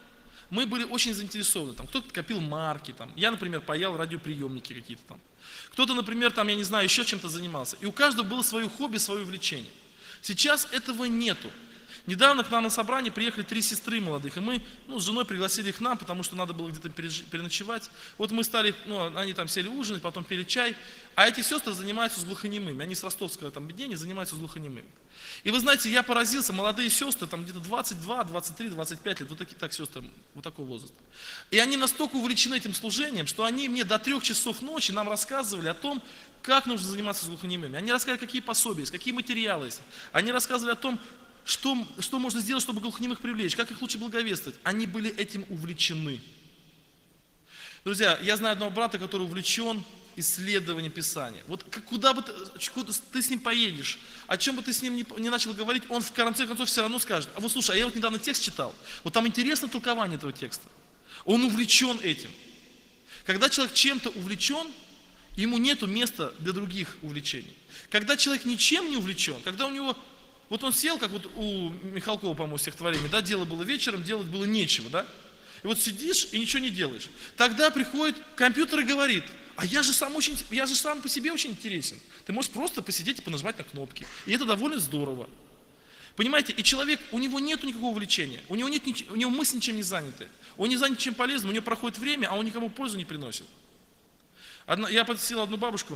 мы были очень заинтересованы. Там, кто-то копил марки, там. Я, например, паял радиоприемники какие-то там. Кто-то, например, там, я не знаю, еще чем-то занимался. И у каждого было свое хобби, свое увлечение. Сейчас этого нету. Недавно к нам на собрание приехали 3 сестры молодых, и мы с женой пригласили их к нам, потому что надо было где-то переночевать. Вот мы стали, они там сели ужинать, потом пили чай, а эти сестры занимаются с глухонемыми, они с ростовского там объединения занимаются с глухонемыми. И вы знаете, я поразился, молодые сестры, там где-то 22, 23, 25 лет, вот такие так сестры, вот такого возраста. И они настолько увлечены этим служением, что они мне до 3 часов ночи нам рассказывали о том, как нужно заниматься с глухонемыми. Они рассказывали, какие пособия есть, какие материалы есть. Они рассказывали о том, что можно сделать, чтобы глухонемых привлечь, как их лучше благовествовать. Они были этим увлечены. Друзья, я знаю одного брата, который увлечен исследованием Писания. Вот куда бы ты с ним поедешь, о чем бы ты с ним не начал говорить, он в конце концов все равно скажет: а вот слушай, а я вот недавно текст читал, вот там интересное толкование этого текста. Он увлечен этим. Когда человек чем-то увлечен, ему нету места для других увлечений. Когда человек ничем не увлечен, когда у него... Вот он сел, как вот у Михалкова, по-моему, стихотворение, да, дело было вечером, делать было нечего, да? И вот сидишь и ничего не делаешь. Тогда приходит компьютер и говорит: а я же сам по себе очень интересен. Ты можешь просто посидеть и понажимать на кнопки. И это довольно здорово. Понимаете, и человек, у него нет никакого увлечения, у него мысли ничем не заняты. Он не занят чем полезным, у него проходит время, а он никому пользу не приносит. Я посетил одну бабушку,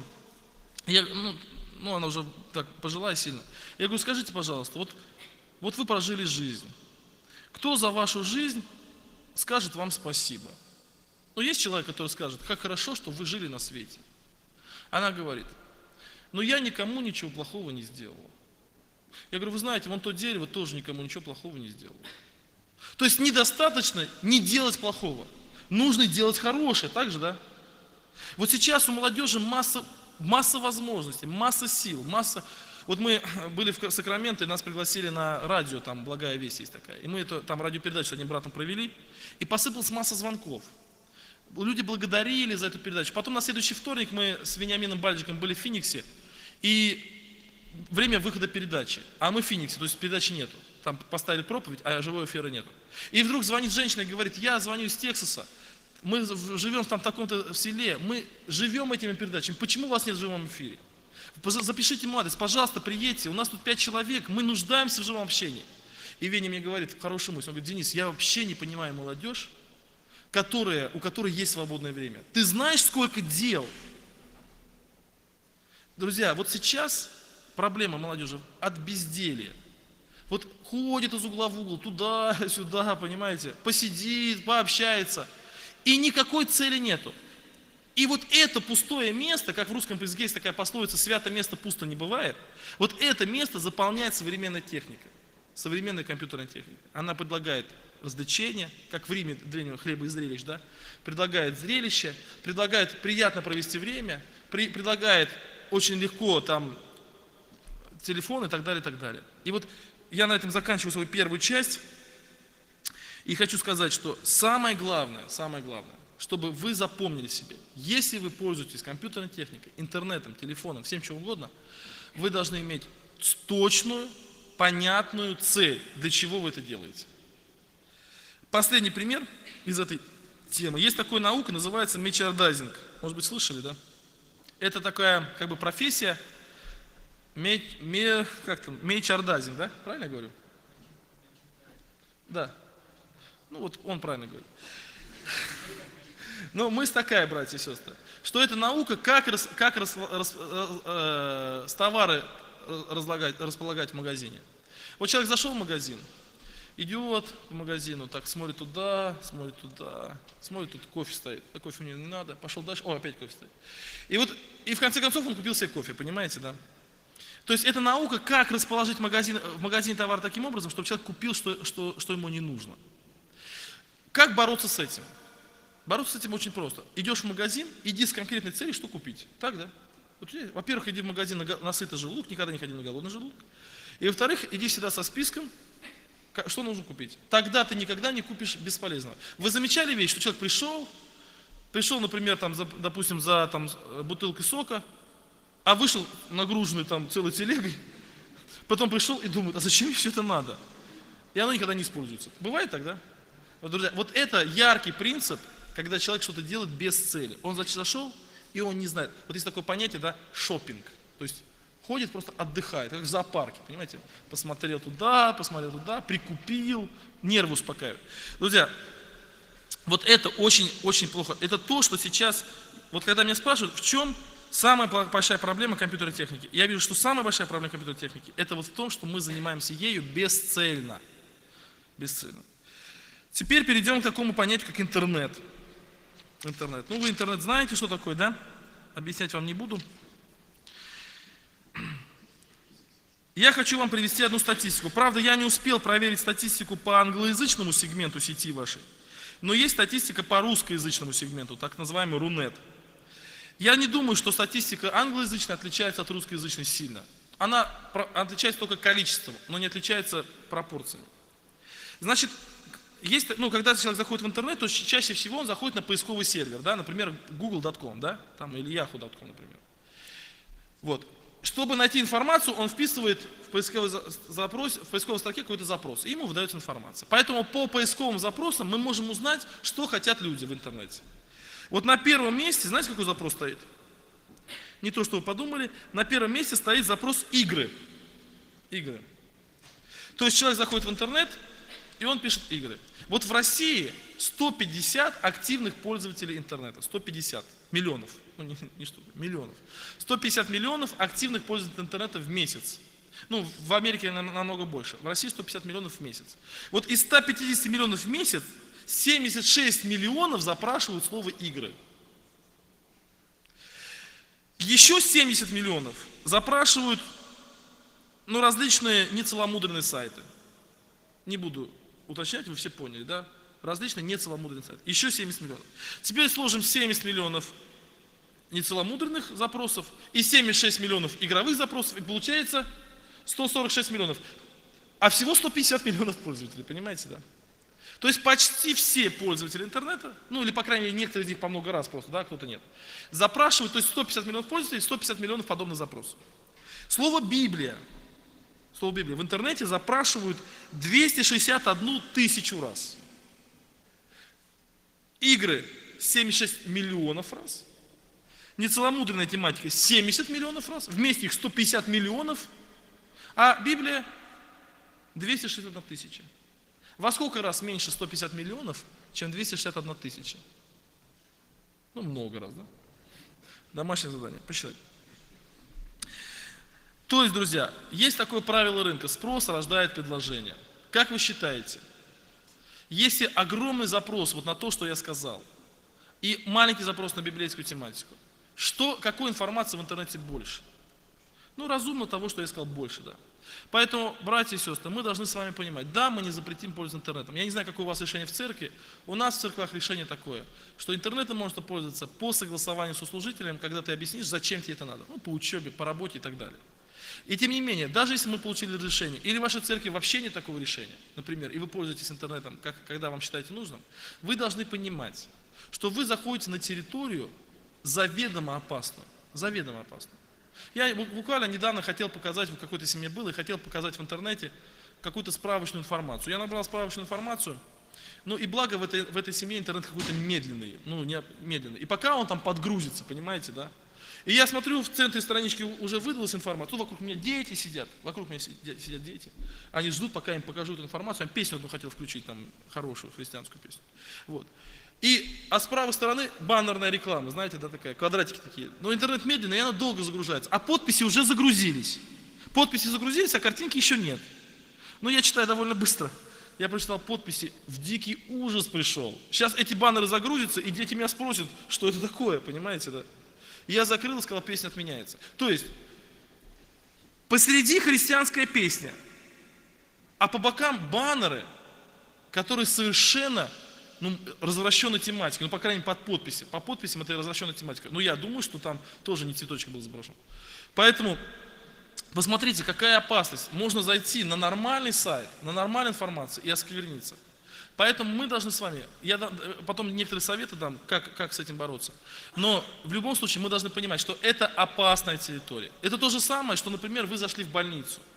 она уже так пожилая сильно. Я говорю: скажите, пожалуйста, вот вы прожили жизнь. Кто за вашу жизнь скажет вам спасибо? Есть человек, который скажет: как хорошо, что вы жили на свете. Она говорит: я никому ничего плохого не сделала. Я говорю: вы знаете, вон то дерево тоже никому ничего плохого не сделало. То есть недостаточно не делать плохого. Нужно делать хорошее, так же, да? Вот сейчас у молодежи масса возможностей, масса сил, Вот мы были в Сакраменто, и нас пригласили на радио, там «Благая весть» есть такая. И мы там радиопередачу с одним братом провели, и посыпалась масса звонков. Люди благодарили за эту передачу. Потом на следующий вторник мы с Вениамином Бальджиком были в Финиксе, и время выхода передачи. А мы в Финиксе, то есть передачи нету. Там поставили проповедь, а живой эфира нету. И вдруг звонит женщина и говорит: я звоню из Тексаса. Мы живем там в таком-то селе, мы живем этими передачами. Почему вас нет в живом эфире? Запишите мой адрес, пожалуйста, приедьте. У нас тут 5 человек, мы нуждаемся в живом общении. И Веня мне говорит хорошую мысль. Он говорит: Денис, я вообще не понимаю молодежь, у которой есть свободное время. Ты знаешь, сколько дел? Друзья, вот сейчас проблема молодежи от безделья. Вот ходит из угла в угол, туда-сюда, понимаете, посидит, пообщается. И никакой цели нету. И вот это пустое место, как в русском языке есть такая пословица: свято место пусто не бывает. Вот это место заполняет современная техника, современная компьютерная техника. Она предлагает развлечения, как в Риме древнего хлеба и зрелищ, да? Предлагает зрелище, предлагает приятно провести время, предлагает очень легко там телефон и так далее, и так далее. И вот я на этом заканчиваю свою первую часть. И хочу сказать, что самое главное, чтобы вы запомнили себе, если вы пользуетесь компьютерной техникой, интернетом, телефоном, всем чем угодно, вы должны иметь точную, понятную цель, для чего вы это делаете. Последний пример из этой темы. Есть такая наука, называется мерчендайзинг. Может быть, слышали, да? Это такая профессия, мерчендайзинг, да? Правильно я говорю? Да. Вот он правильно говорит. Но мысль такая, братья и сестры, что это наука, как товары располагать в магазине. Вот человек зашел в магазин, идет по магазину, так смотрит туда, смотрит, тут кофе стоит. А кофе мне не надо, пошел дальше, опять кофе стоит. И в конце концов он купил себе кофе, понимаете, да? То есть это наука, как расположить в магазине товар таким образом, чтобы человек купил, что ему не нужно. Как бороться с этим? Бороться с этим очень просто. Идешь в магазин, иди с конкретной целью, что купить. Так, да? Во-первых, иди в магазин на сытый желудок, никогда не ходи на голодный желудок. И во-вторых, иди всегда со списком, что нужно купить. Тогда ты никогда не купишь бесполезного. Вы замечали вещь, что человек пришел, например, допустим, за бутылкой сока, а вышел нагруженный целой телегой, потом пришел и думает: а зачем мне все это надо? И оно никогда не используется. Бывает так, да? Вот, друзья, вот это яркий принцип, когда человек что-то делает без цели. Он зашел, и он не знает. Вот есть такое понятие, да, шопинг. То есть ходит, просто отдыхает, как в зоопарке, понимаете? Посмотрел туда, прикупил, нервы успокаивает. Друзья, вот это очень плохо. Это то, что сейчас, вот когда меня спрашивают, в чем самая большая проблема компьютерной техники, я вижу, что самая большая проблема компьютерной техники, это вот в том, что мы занимаемся ею бесцельно. Бесцельно. Теперь перейдем к такому понятию, как интернет. Интернет. Ну, вы интернет знаете, что такое, да? Объяснять вам не буду. Я хочу вам привести одну статистику. Правда, я не успел проверить статистику по англоязычному сегменту сети вашей, но есть статистика по русскоязычному сегменту, так называемый Рунет. Я не думаю, что статистика англоязычная отличается от русскоязычной сильно. Она отличается только количеством, но не отличается пропорциями. Значит, когда человек заходит в интернет, то чаще всего он заходит на поисковый сервер, да, например, google.com, да, там, или yahoo.com, например. Вот. Чтобы найти информацию, он вписывает в поисковой строке какой-то запрос, и ему выдается информация. Поэтому по поисковым запросам мы можем узнать, что хотят люди в интернете. Вот на первом месте, знаете, какой запрос стоит? Не то, что вы подумали, на первом месте стоит запрос игры. Игры. То есть человек заходит в интернет, и он пишет игры. Вот в России 150 активных пользователей интернета. 150 миллионов. Ну, не что, миллионов. 150 миллионов активных пользователей интернета в месяц. Ну, в Америке намного больше. В России 150 миллионов в месяц. Вот из 150 миллионов в месяц 76 миллионов запрашивают слово «игры». Еще 70 миллионов запрашивают различные нецеломудренные сайты. Не буду уточнять, вы все поняли, да? Различные нецеломудренные сайты. Еще 70 миллионов. Теперь сложим 70 миллионов нецеломудренных запросов и 76 миллионов игровых запросов, и получается 146 миллионов. А всего 150 миллионов пользователей, понимаете, да? То есть почти все пользователи интернета, или по крайней мере некоторые из них по много раз просто, да, кто-то нет, запрашивают, то есть 150 миллионов пользователей, 150 миллионов подобных запросов. Слово Библия в интернете запрашивают 261 тысячу раз. Игры 76 миллионов раз. Нецеломудренная тематика 70 миллионов раз. Вместе их 150 миллионов. А Библия 261 тысяча. Во сколько раз меньше 150 миллионов, чем 261 тысяча? Много раз, да? Домашнее задание. Посчитайте. То есть, друзья, есть такое правило рынка. Спрос рождает предложение. Как вы считаете, если огромный запрос вот на то, что я сказал, и маленький запрос на библейскую тематику, какой информации в интернете больше? Разумно того, что я сказал, больше, да. Поэтому, братья и сестры, мы должны с вами понимать, да, мы не запретим пользоваться интернетом. Я не знаю, какое у вас решение в церкви. У нас в церквах решение такое, что интернетом можно пользоваться по согласованию со служителем, когда ты объяснишь, зачем тебе это надо. По учебе, по работе и так далее. И тем не менее, даже если мы получили разрешение, или в вашей церкви вообще нет такого решения, например, и вы пользуетесь интернетом, когда вам считаете нужным, вы должны понимать, что вы заходите на территорию заведомо опасную. Заведомо опасную. Я буквально недавно хотел показать, в какой-то семье был, и хотел показать в интернете какую-то справочную информацию. Я набрал справочную информацию, и благо в этой семье интернет какой-то медленный, медленный. И пока он там подгрузится, понимаете, да? И я смотрю, в центре странички уже выдалась информация, вокруг меня дети сидят, сидят дети. Они ждут, пока я им покажу эту информацию. Я песню одну хотел включить, там, хорошую христианскую песню. Вот. А с правой стороны баннерная реклама, знаете, да, такая, квадратики такие. Но интернет медленный, и она долго загружается. А подписи уже загрузились. Подписи загрузились, а картинки еще нет. Я читаю довольно быстро. Я прочитал подписи, в дикий ужас пришел. Сейчас эти баннеры загрузятся, и дети меня спросят, что это такое, понимаете, да? Я закрыл и сказал, песня отменяется. То есть, посреди христианская песня, а по бокам баннеры, которые совершенно развращенной тематикой, по крайней мере, под подписи. По подписям это развращенная тематика. Я думаю, что там тоже не цветочек был изображен. Поэтому, посмотрите, какая опасность. Можно зайти на нормальный сайт, на нормальную информацию и оскверниться. Поэтому мы должны с вами, я потом некоторые советы дам, как с этим бороться. Но в любом случае мы должны понимать, что это опасная территория. Это то же самое, что, например, вы зашли в больницу.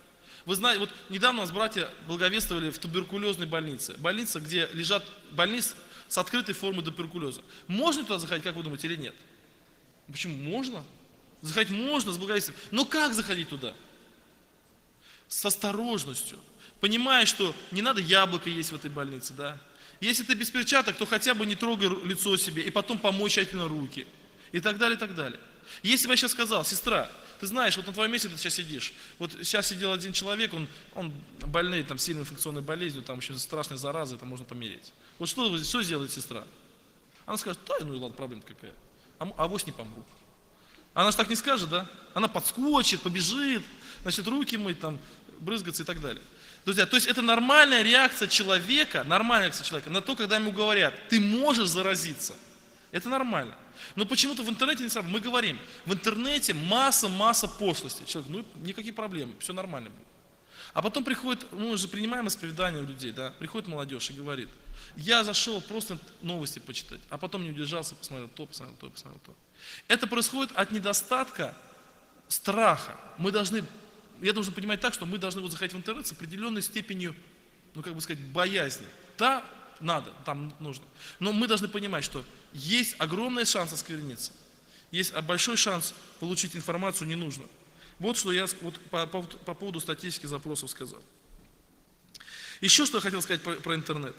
Вы знаете, вот недавно у нас братья благовествовали в туберкулезной больнице. Больница, где лежат больницы с открытой формой туберкулеза. Можно туда заходить, как вы думаете, или нет? Почему? Можно. Заходить можно с благовествием. Но как заходить туда? С осторожностью. Понимая, что не надо яблоко есть в этой больнице, да? Если ты без перчаток, то хотя бы не трогай лицо себе, и потом помой тщательно руки. И так далее, и так далее. Если бы я сейчас сказал: сестра, ты знаешь, вот на твоем месте ты сейчас сидишь. Вот сейчас сидел один человек, он больный там сильной инфекционной болезнью, там еще страшной заразой, там можно помереть. Вот что сделает сестра? Она скажет: да, ну и ладно, проблема какая. Авось не помру. Она же так не скажет, да? Она подскочит, побежит, значит, руки мыть, там, брызгаться и так далее. Друзья, то есть это нормальная реакция человека на то, когда ему говорят: ты можешь заразиться. Это нормально. Но почему-то в интернете не самое. Мы говорим, в интернете масса пошлости. Человек: ну никаких проблем, все нормально будет. А потом приходит, мы же принимаем исповедание у людей, да, приходит молодежь и говорит: я зашел просто новости почитать, а потом не удержался, посмотрел то. Это происходит от недостатка страха. Я должен понимать так, что мы должны заходить в интернет с определенной степенью, боязни. Да, надо, там нужно. Но мы должны понимать, что есть огромный шанс оскверниться. Есть большой шанс получить информацию ненужную. Вот что я по поводу статистики запросов сказал. Еще что я хотел сказать про интернет.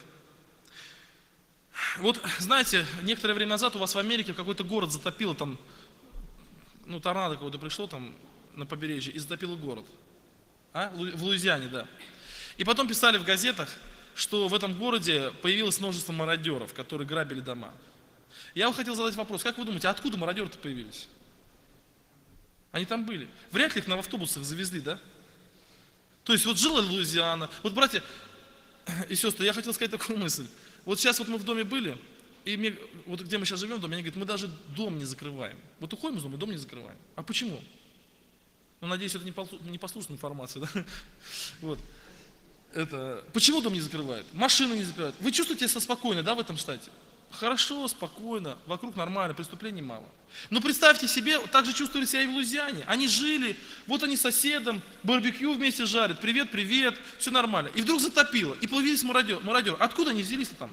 Вот знаете, некоторое время назад у вас в Америке какой-то город затопило, там, торнадо какое-то пришло там на побережье и затопило город. В Луизиане, да. И потом писали в газетах, что в этом городе появилось множество мародеров, которые грабили дома. Я вам хотел задать вопрос: как вы думаете, откуда мародеры-то появились? Они там были. Вряд ли их на автобусах завезли, да? То есть вот жила Луизиана. Вот, братья и сестры, я хотел сказать такую мысль. Вот сейчас вот мы в доме были, и вот где мы сейчас живем в доме, они говорят: мы даже дом не закрываем. Вот уходим из дома, дом не закрываем. А почему? Надеюсь, это не послушная информация, да? Вот. Почему дом не закрывают? Машины не закрывают. Вы чувствуете себя спокойно, да, в этом штате? Хорошо, спокойно, вокруг нормально, преступлений мало. Но представьте себе, так же чувствовали себя и в Луизиане. Они жили, вот они с соседом, барбекю вместе жарят, привет, все нормально. И вдруг затопило, и появились мародеры. Откуда они взялись там?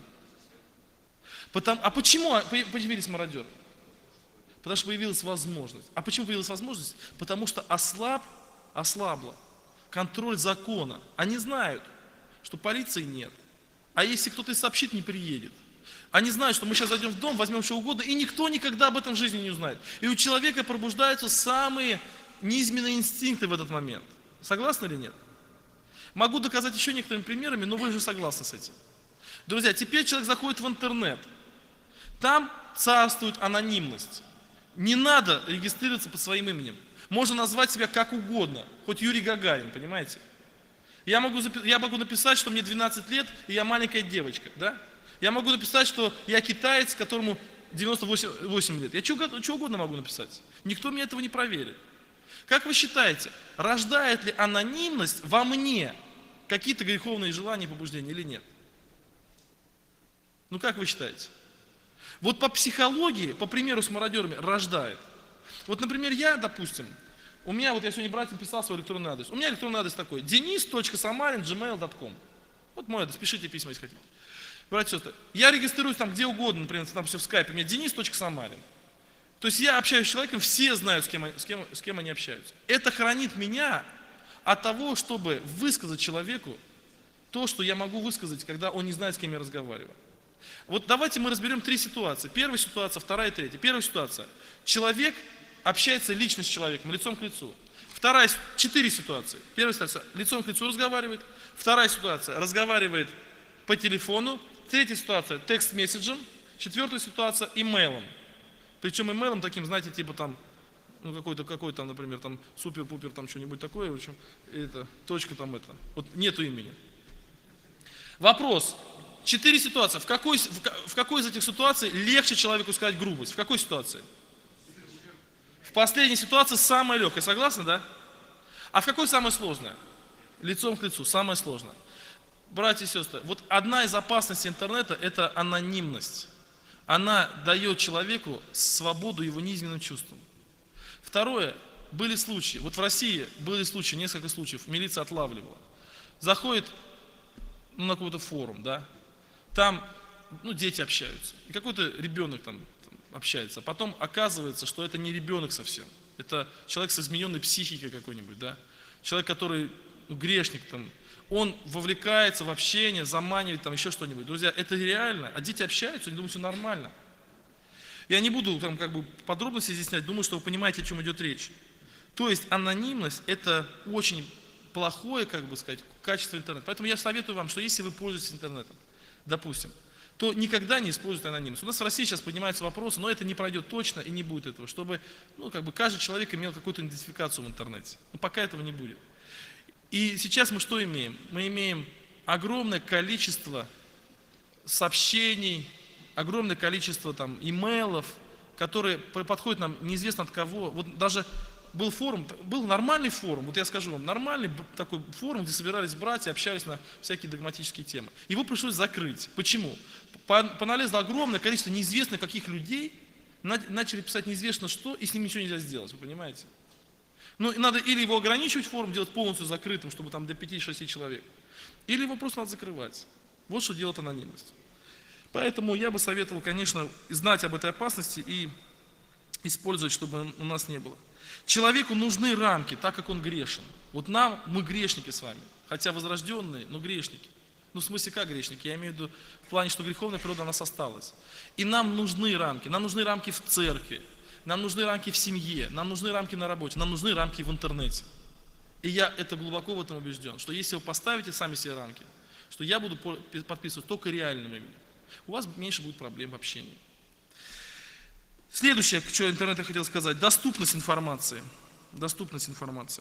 А почему появились мародеры? Потому что появилась возможность. А почему появилась возможность? Потому что ослабла контроль закона. Они знают, что полиции нет. А если кто-то и сообщит, не приедет. Они знают, что мы сейчас зайдем в дом, возьмем что угодно, и никто никогда об этом в жизни не узнает. И у человека пробуждаются самые низменные инстинкты в этот момент. Согласны или нет? Могу доказать еще некоторыми примерами, но вы же согласны с этим. Друзья, теперь человек заходит в интернет. Там царствует анонимность. Не надо регистрироваться под своим именем. Можно назвать себя как угодно, хоть Юрий Гагарин, понимаете? Я могу написать, что мне 12 лет, и я маленькая девочка, да? Я могу написать, что я китаец, которому 98 лет. Я что угодно могу написать. Никто мне этого не проверит. Как вы считаете, рождает ли анонимность во мне какие-то греховные желания и побуждения или нет? Как вы считаете? Вот по психологии, по примеру с мародерами, рождает. Вот, например, я сегодня братьям писал свой электронный адрес. У меня электронный адрес такой: denis.samarin@gmail.com. Вот мой адрес, пишите письма, если хотите. Братья и сестры, я регистрируюсь там где угодно, например, там все в скайпе, у меня denis.samarin. То есть я общаюсь с человеком, все знают, с кем они общаются. Это хранит меня от того, чтобы высказать человеку то, что я могу высказать, когда он не знает, с кем я разговариваю. Вот давайте мы разберем 3 ситуации. Первая ситуация, вторая и третья. Первая ситуация. Человек общается лично с человеком, лицом к лицу. 4 ситуации. Первая ситуация. Лицом к лицу разговаривает. Вторая ситуация. Разговаривает по телефону. Третья ситуация. Текст-месседжем. 4-я ситуация. Имейлом. Причем имейлом таким, знаете, типа там, какой там, например, там супер-пупер, там что-нибудь такое, в общем, точка там это. Вот нету имени. Вопрос. 4 ситуации. В какой из этих ситуаций легче человеку сказать грубость? В какой ситуации? В последней ситуации самая легкая. Согласны, да? А в какой самая сложная? Лицом к лицу. Самая сложная. Братья и сестры, вот одна из опасностей интернета – это анонимность. Она дает человеку свободу его низменным чувствам. Второе – были случаи, вот в России были случаи, несколько случаев, милиция отлавливала. Заходит на какой-то форум, да, там дети общаются, и какой-то ребенок там общается, а потом оказывается, что это не ребенок совсем, это человек с измененной психикой какой-нибудь, да, человек, который грешник там, он вовлекается в общение, заманивает там еще что-нибудь. Друзья, это реально, а дети общаются, они думают, все нормально. Я не буду там подробности изъяснять, думаю, что вы понимаете, о чем идет речь. То есть анонимность это очень плохое, качество интернета. Поэтому я советую вам, что если вы пользуетесь интернетом, допустим, то никогда не используйте анонимность. У нас в России сейчас поднимаются вопросы, но это не пройдет точно и не будет этого, чтобы каждый человек имел какую-то идентификацию в интернете. Но пока этого не будет. И сейчас мы что имеем? Мы имеем огромное количество сообщений, огромное количество имейлов, которые подходят нам неизвестно от кого. Вот даже был форум, был нормальный форум, вот я скажу вам, нормальный такой форум, где собирались братья, общались на всякие догматические темы. Его пришлось закрыть. Почему? Поналезло огромное количество неизвестных каких людей, начали писать неизвестно что, и с ним ничего нельзя сделать, вы понимаете? Надо или его ограничивать форум, делать полностью закрытым, чтобы там до 5-6 человек, или его просто надо закрывать. Вот что делает анонимность. Поэтому я бы советовал, конечно, знать об этой опасности и использовать, чтобы у нас не было. Человеку нужны рамки, так как он грешен. Вот мы грешники с вами, хотя возрожденные, но грешники. В смысле, как грешники? Я имею в виду в плане, что греховная природа у нас осталась. И нам нужны рамки. Нам нужны рамки в церкви, нам нужны рамки в семье, нам нужны рамки на работе, нам нужны рамки в интернете. И я глубоко в этом убежден, что если вы поставите сами себе рамки, что я буду подписывать только реальным именем, у вас меньше будет проблем в общении. Следующее, что интернет я хотел сказать, доступность информации. Доступность информации.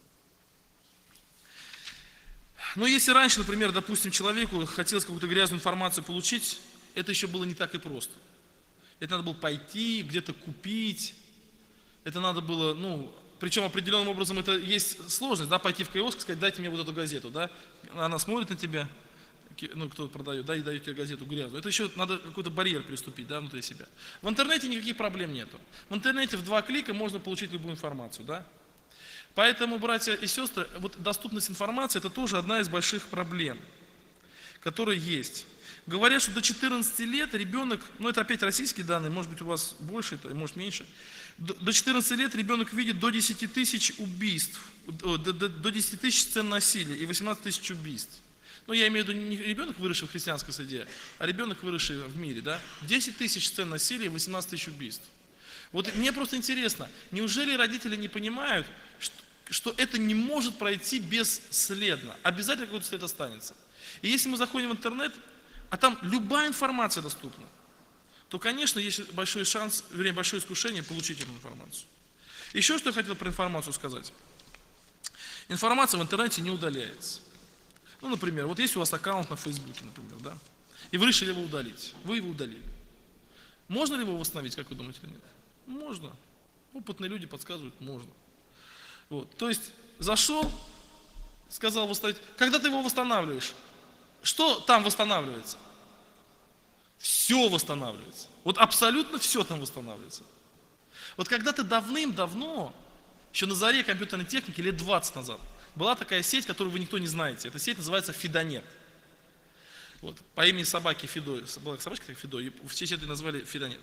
Если раньше, например, допустим, человеку хотелось какую-то грязную информацию получить, это еще было не так и просто. Это надо было пойти, где-то купить, это надо было, причем определенным образом это есть сложность, да, пойти в киоск и сказать, дайте мне вот эту газету, да, она смотрит на тебя, кто продает, да, и дает тебе газету грязную. Это еще надо какой-то барьер переступить, да, внутри себя. В интернете никаких проблем нету. В интернете в 2 клика можно получить любую информацию, да. Поэтому, братья и сестры, вот доступность информации это тоже одна из больших проблем, которые есть. Говорят, что до 14 лет ребенок, это опять российские данные, может быть у вас больше, может меньше, до 14 лет ребенок видит до 10 тысяч убийств, до 10 тысяч сцен насилия и 18 тысяч убийств. Я имею в виду не ребенок, выросший в христианской среде, а ребенок, выросший в мире, да? 10 тысяч сцен насилия и 18 тысяч убийств. Вот мне просто интересно, неужели родители не понимают, что это не может пройти бесследно? Обязательно какой-то след останется. И если мы заходим в интернет, а там любая информация доступна, то, конечно, есть большой шанс, большое искушение получить эту информацию. Еще что я хотел про информацию сказать. Информация в интернете не удаляется. Например, вот есть у вас аккаунт на Фейсбуке, например, да, и вы решили его удалить, вы его удалили. Можно ли его восстановить, как вы думаете, или нет? Можно. Опытные люди подсказывают, можно. То есть, зашел, сказал восстановить. Когда ты его восстанавливаешь, что там восстанавливается? Все восстанавливается. Абсолютно все там восстанавливается. Когда-то давным-давно, еще на заре компьютерной техники, лет 20 назад, была такая сеть, которую вы никто не знаете. Эта сеть называется Фидонет. По имени собаки Фидо. Была собачка Фидо, и все сети назвали Фидонет.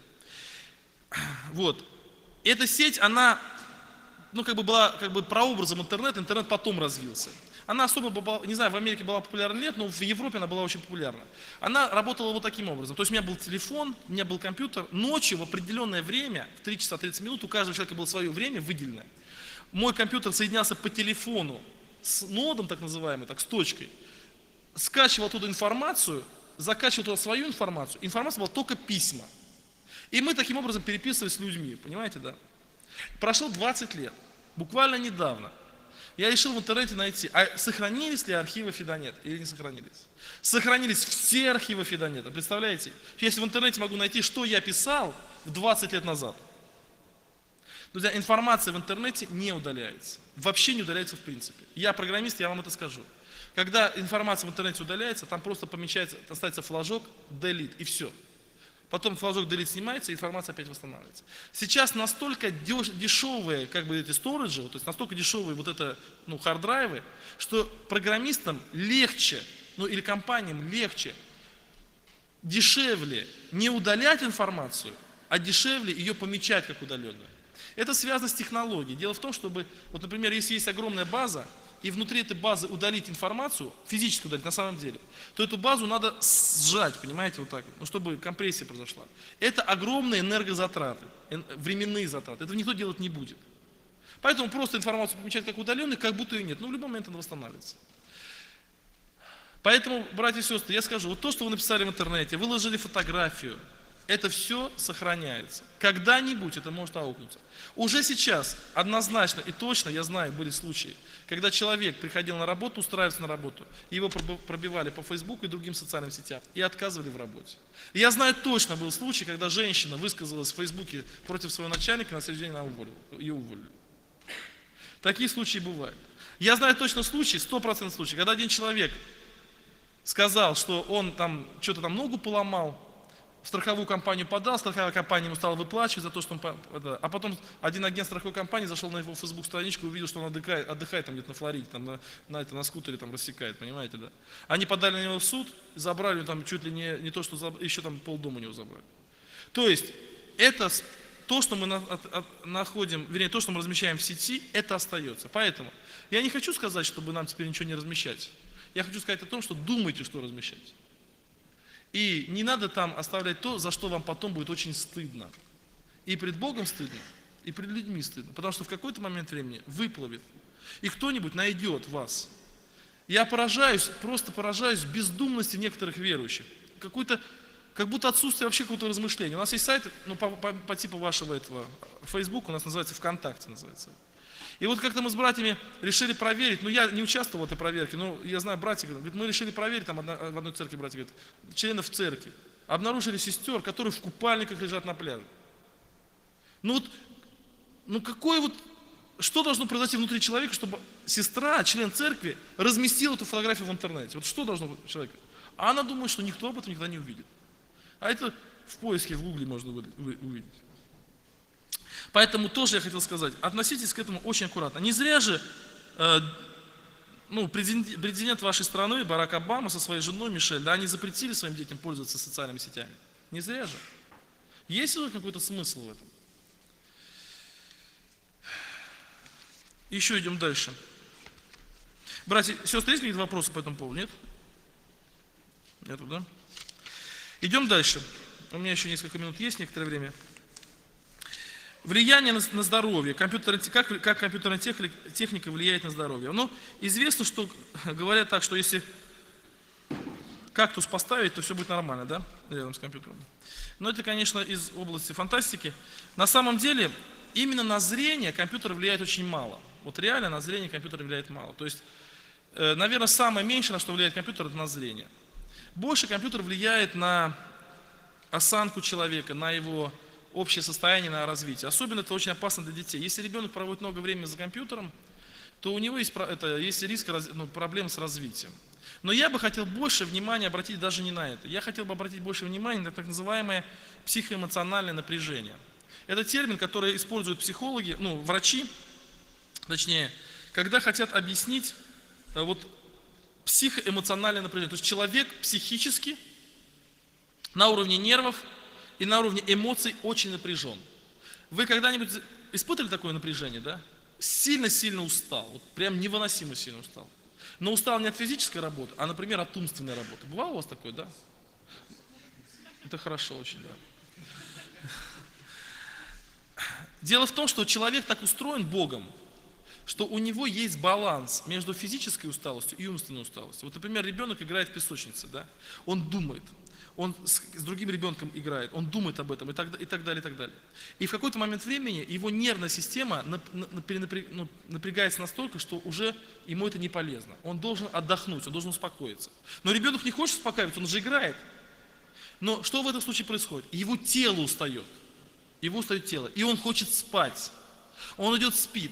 Эта сеть, она была прообразом интернета, интернет потом развился. Она особо, не знаю, в Америке была популярна или нет, но в Европе она была очень популярна. Она работала вот таким образом. То есть у меня был телефон, у меня был компьютер. Ночью в определенное время, в 3 часа 30 минут, у каждого человека было свое время выделенное. Мой компьютер соединялся по телефону с нодом, так называемый, с точкой. Скачивал оттуда информацию, закачивал туда свою информацию. Информация была только письма. И мы таким образом переписывались с людьми, понимаете, да? Прошло 20 лет, буквально недавно. Я решил в интернете найти, а сохранились ли архивы Фидонет или не сохранились. Сохранились все архивы Фидонета, представляете? Если в интернете могу найти, что я писал в 20 лет назад. Друзья, информация в интернете не удаляется. Вообще не удаляется в принципе. Я программист, я вам это скажу. Когда информация в интернете удаляется, там просто помечается, остается флажок, delete, и все. потом флажок delete снимается, и информация опять восстанавливается. Сейчас настолько дешевые как бы эти сториджи, то есть настолько дешевые вот это, хард-драйвы, что программистам легче, или компаниям легче, дешевле не удалять информацию, а дешевле ее помечать как удаленную. Это связано с технологией. Дело в том, чтобы, например, если есть огромная база, и внутри этой базы удалить информацию, физически удалить на самом деле, то эту базу надо сжать, понимаете, вот так, чтобы компрессия произошла. Это огромные энергозатраты, временные затраты. Этого никто делать не будет. Поэтому просто информацию помечать как удаленную, как будто ее нет. Но в любой момент она восстанавливается. Поэтому, братья и сестры, я скажу, вот то, что вы написали в интернете, выложили фотографию, это все сохраняется. Когда-нибудь это может аукнуться. Уже сейчас, однозначно и точно, я знаю, были случаи, когда человек приходил на работу, устраивался на работу, его пробивали по Фейсбуку и другим социальным сетям и отказывали в работе. И я знаю точно был случай, когда женщина высказалась в Фейсбуке против своего начальника, на следующий день ее уволили. Такие случаи бывают. Я знаю точно случай, 100% случай, когда один человек сказал, что он там что-то там ногу поломал, в страховую компанию подал, страховая компания ему стала выплачивать за то, что он... А потом один агент страховой компании зашел на его фейсбук-страничку и увидел, что он отдыхает там где-то на Флориде, там, на скутере там рассекает, понимаете, да? Они подали на него в суд, забрали там чуть ли не то, что еще там полдома у него забрали. То есть, это то, что мы находим, вернее, то, что мы размещаем в сети, это остается. Поэтому я не хочу сказать, чтобы нам теперь ничего не размещать. Я хочу сказать о том, что думайте, что размещать. И не надо там оставлять то, за что вам потом будет очень стыдно. И пред Богом стыдно, и пред людьми стыдно. Потому что в какой-то момент времени выплывет, и кто-нибудь найдет вас. Я просто поражаюсь бездумности некоторых верующих. Как будто отсутствие вообще какого-то размышления. У нас есть сайт, по типу вашего этого Facebook, у нас называется ВКонтакте. Называется. И вот как-то мы с братьями решили проверить, я не участвовал в этой проверке, но я знаю, братья говорят, мы решили проверить, там в одной церкви братья говорят, членов церкви. Обнаружили сестер, которые в купальниках лежат на пляже. Что должно произойти внутри человека, чтобы сестра, член церкви, разместила эту фотографию в интернете? Вот что должно быть у человека? А она думает, что никто об этом никогда не увидит. А это в поиске в Гугле можно увидеть. Поэтому тоже я хотел сказать, относитесь к этому очень аккуратно. Не зря же президент вашей страны, Барак Обама, со своей женой Мишель, они запретили своим детям пользоваться социальными сетями. Не зря же. Есть ли какой-то смысл в этом? Еще идем дальше. Братья и сестры, есть какие-то вопросы по этому поводу? Нет? Нету, да? Идем дальше. У меня еще несколько минут есть, некоторое время. Влияние на здоровье. Как компьютерная техника влияет на здоровье? Известно, что говорят так, что если кактус поставить, то все будет нормально, да, рядом с компьютером. Но это, конечно, из области фантастики. На самом деле, именно на зрение компьютер влияет очень мало. Вот реально на зрение компьютер влияет мало. То есть, наверное, самое меньшее, на что влияет компьютер, это на зрение. Больше компьютер влияет на осанку человека, на его общее состояние, на развитие. Особенно это очень опасно для детей. Если ребенок проводит много времени за компьютером, то у него есть риск проблем с развитием. Но я бы хотел больше внимания обратить даже не на это. Я хотел бы обратить больше внимания на так называемое психоэмоциональное напряжение. Это термин, который используют психологи, врачи, точнее, когда хотят объяснить психоэмоциональное напряжение. То есть человек психически на уровне нервов и на уровне эмоций очень напряжен. Вы когда-нибудь испытывали такое напряжение, да? Сильно-сильно устал, прям невыносимо сильно устал. Но устал не от физической работы, а, например, от умственной работы. Бывало у вас такое, да? Это хорошо очень, да. Дело в том, что человек так устроен Богом, что у него есть баланс между физической усталостью и умственной усталостью. Вот, например, ребенок играет в песочнице, да? Он думает. Он с другим ребенком играет, он думает об этом и так далее, и так далее. И в какой-то момент времени его нервная система напрягается настолько, что уже ему это не полезно. Он должен отдохнуть, он должен успокоиться. Но ребенок не хочет успокаиваться, он же играет. Но что в этом случае происходит? Его тело устает. Его устает тело, и он хочет спать. Он идет спит.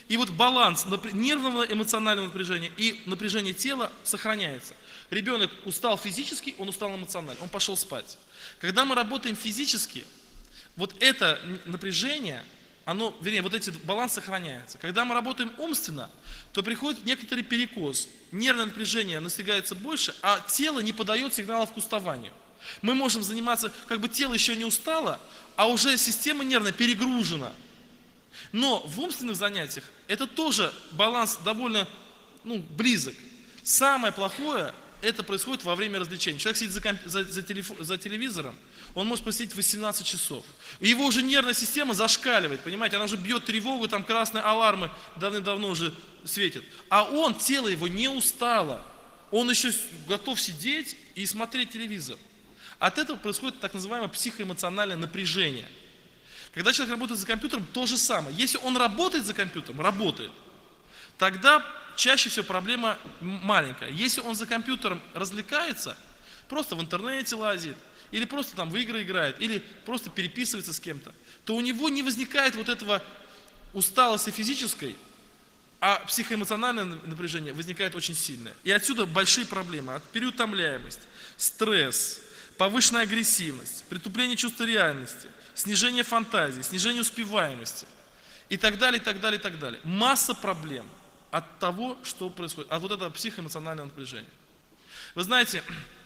И вот баланс нервного эмоционального напряжения и напряжения тела сохраняется. Ребенок устал физически, он устал эмоционально, он пошел спать. Когда мы работаем физически, вот это напряжение, вот этот баланс сохраняется. Когда мы работаем умственно, то приходит некоторый перекос. Нервное напряжение настигается больше, а тело не подает сигналов к уставанию. Мы можем заниматься, как бы тело еще не устало, а уже система нервная перегружена. Но в умственных занятиях это тоже баланс довольно близок. Самое плохое, это происходит во время развлечений. Человек сидит за телевизором, он может просидеть 18 часов. И его уже нервная система зашкаливает, понимаете, она уже бьет тревогу, там красные алармы давным-давно уже светят. А тело его не устало. Он еще готов сидеть и смотреть телевизор. От этого происходит так называемое психоэмоциональное напряжение. Когда человек работает за компьютером, то же самое. Если он работает за компьютером, тогда чаще всего проблема маленькая. Если он за компьютером развлекается, просто в интернете лазит, или просто там в игры играет, или просто переписывается с кем-то, то у него не возникает вот этого усталости физической, а психоэмоциональное напряжение возникает очень сильное. И отсюда большие проблемы. Переутомляемость, стресс, повышенная агрессивность, притупление чувства реальности, снижение фантазии, снижение успеваемости и так далее, и так далее, и так далее. Масса проблем от того, что происходит, от вот этого психоэмоционального напряжения. Вы знаете,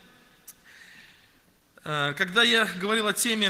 когда я говорил о теме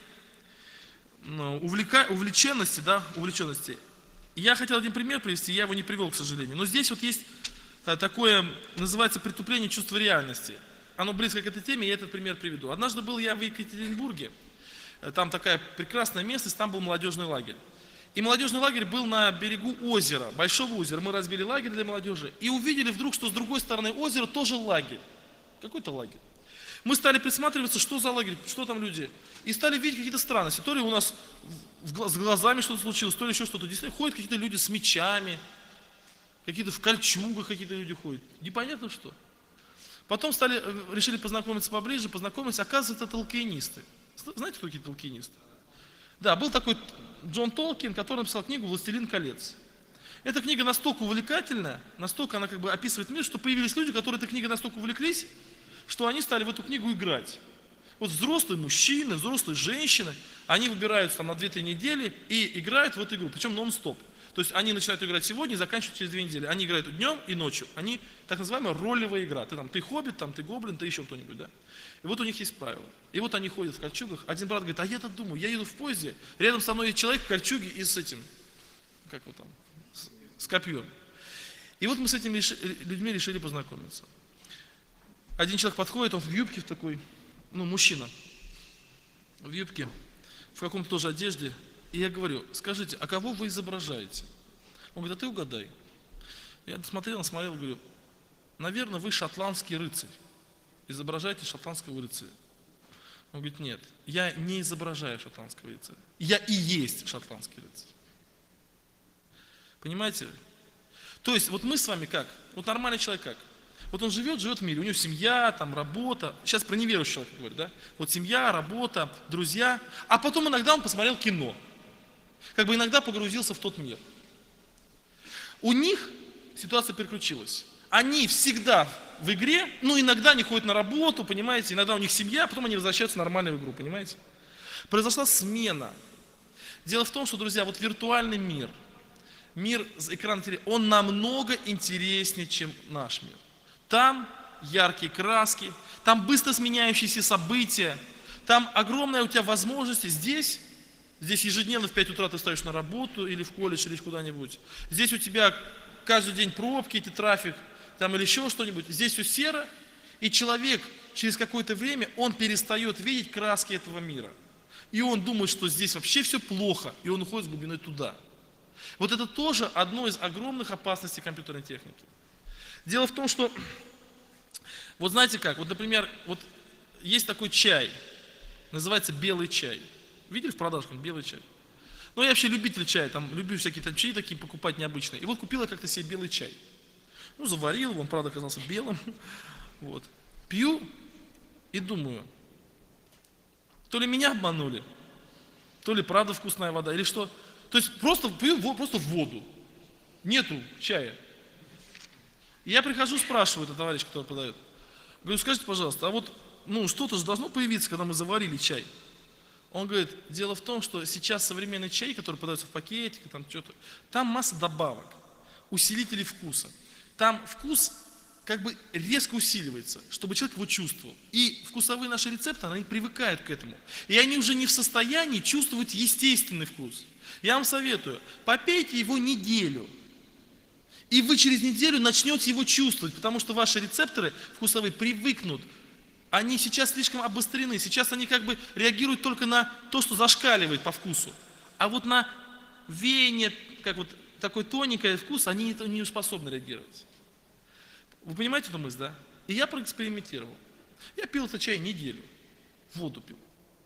увлеченности, я хотел один пример привести, я его не привел, к сожалению. Но здесь вот есть такое, называется притупление чувства реальности. Оно близко к этой теме, я этот пример приведу. Однажды был я в Екатеринбурге, там такая прекрасная местность, там был молодежный лагерь. И молодежный лагерь был на берегу озера, большого озера. Мы разбили лагерь для молодежи и увидели вдруг, что с другой стороны озера тоже лагерь. Какой-то лагерь. Мы стали присматриваться, что за лагерь, что там люди. И стали видеть какие-то странности. То ли у нас с глазами что-то случилось, то ли еще что-то. Действительно, ходят какие-то люди с мечами, какие-то в кольчугах какие-то люди ходят. Непонятно что. Потом решили познакомиться поближе, оказывается, это толкиенисты. Знаете, кто такие толкиенисты? Да, был такой Джон Толкин, который написал книгу «Властелин колец». Эта книга настолько увлекательная, настолько она как бы описывает мир, что появились люди, которые этой книгой настолько увлеклись, что они стали в эту книгу играть. Вот взрослые мужчины, взрослые женщины, они выбираются там на 2-3 недели и играют в эту игру, причем нон-стоп. То есть они начинают играть сегодня и заканчивают через 2 недели. Они играют днем и ночью. Они так называемая ролевая игра. Ты хоббит, ты гоблин, ты еще кто-нибудь, да? И вот у них есть правила. И вот они ходят в кольчугах. Один брат говорит, а я-то думаю, я еду в поезде, рядом со мной есть человек в кольчуге и с этим, с копьем. И вот мы с этими людьми решили познакомиться. Один человек подходит, он в юбке в такой, мужчина, в юбке, в каком-то тоже одежде. И я говорю, скажите, а кого вы изображаете? Он говорит, а ты угадай. Я смотрел, говорю, наверное, вы шотландский рыцарь. Изображаете шотландского рыцаря. Он говорит, нет, я не изображаю шотландского рыцаря. Я и есть шотландский рыцарь. Понимаете? То есть, вот мы с вами как? Вот нормальный человек как? Вот он живет в мире, у него семья, работа. Сейчас про неверующего человека говорю, да? Вот семья, работа, друзья. А потом иногда он посмотрел кино. Иногда погрузился в тот мир. У них ситуация переключилась. Они всегда в игре, иногда они ходят на работу, понимаете, иногда у них семья, а потом они возвращаются нормально в игру, понимаете? Произошла смена. Дело в том, что, друзья, вот виртуальный мир с экрана телевизора, он намного интереснее, чем наш мир. Там яркие краски, там быстро сменяющиеся события, там огромная у тебя возможность. Здесь ежедневно в 5 утра ты встаешь на работу или в колледж, или куда-нибудь. Здесь у тебя каждый день пробки, трафик, или еще что-нибудь. Здесь все серо, и человек через какое-то время, он перестает видеть краски этого мира. И он думает, что здесь вообще все плохо, и он уходит с глубиной туда. Вот это тоже одно из огромных опасностей компьютерной техники. Дело в том, что, вот знаете как, например, есть такой чай, называется белый чай. Видели в продажах белый чай? Я вообще любитель чая, люблю всякие чаи такие покупать необычные. И вот купила как-то себе белый чай. Заварил его, он, правда, оказался белым. Пью и думаю, то ли меня обманули, то ли правда вкусная вода, или что. То есть просто пью просто воду. нету чая. И я прихожу, спрашиваю этого товарища, который продает. Говорю, скажите, пожалуйста, а вот что-то же должно появиться, когда мы заварили чай. Он говорит, дело в том, что сейчас современный чай, который продается в пакетике, там что-то, там масса добавок, усилителей вкуса. Там вкус как бы резко усиливается, чтобы человек его чувствовал. И вкусовые наши рецепторы, они привыкают к этому. И они уже не в состоянии чувствовать естественный вкус. Я вам советую, попейте его неделю. И вы через неделю начнете его чувствовать, потому что ваши рецепторы вкусовые привыкнут. Они сейчас слишком обострены, сейчас они как бы реагируют только на то, что зашкаливает по вкусу. А вот на веяние, как вот такой тоненький вкус, они не способны реагировать. Вы понимаете эту мысль, да? И я проэкспериментировал. Я пил этот чай неделю, воду пил.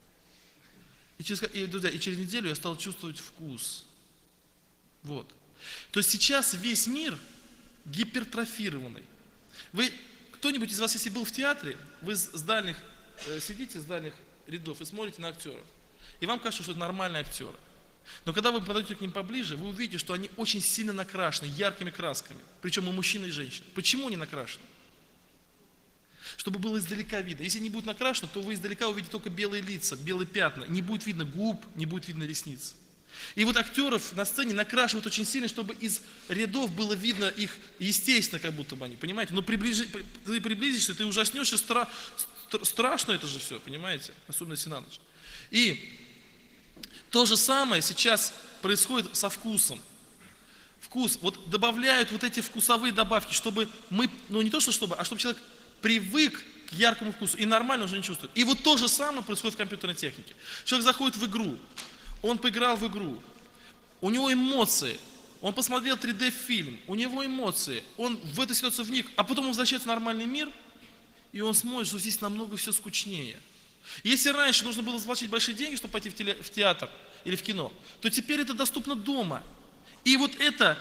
И через неделю я стал чувствовать вкус. Вот. То есть сейчас весь мир гипертрофированный. Кто-нибудь из вас, если был в театре, вы сидите с дальних рядов и смотрите на актеров. И вам кажется, что это нормальные актеры. Но когда вы подойдете к ним поближе, вы увидите, что они очень сильно накрашены, яркими красками. Причем и мужчины, и женщины. Почему они накрашены? Чтобы было издалека видно. Если не будет накрашено, то вы издалека увидите только белые лица, белые пятна. Не будет видно губ, не будет видно ресниц. И вот актеров на сцене накрашивают очень сильно, чтобы из рядов было видно их естественно, как будто бы они, понимаете? Но ты приблизишься, ты ужаснешься, страшно это же все, понимаете? Особенно если на ночь. И то же самое сейчас происходит со вкусом. Вкус, вот добавляют вот эти вкусовые добавки, чтобы мы, не то чтобы, а чтобы человек привык к яркому вкусу и нормально уже не чувствует. И вот то же самое происходит в компьютерной технике. Человек заходит в игру, он поиграл в игру, у него эмоции, он посмотрел 3D-фильм, у него эмоции, он в эту ситуацию вник, а потом он возвращается в нормальный мир, и он смотрит, что здесь намного все скучнее. Если раньше нужно было заплатить большие деньги, чтобы пойти в театр или в кино, то теперь это доступно дома. И вот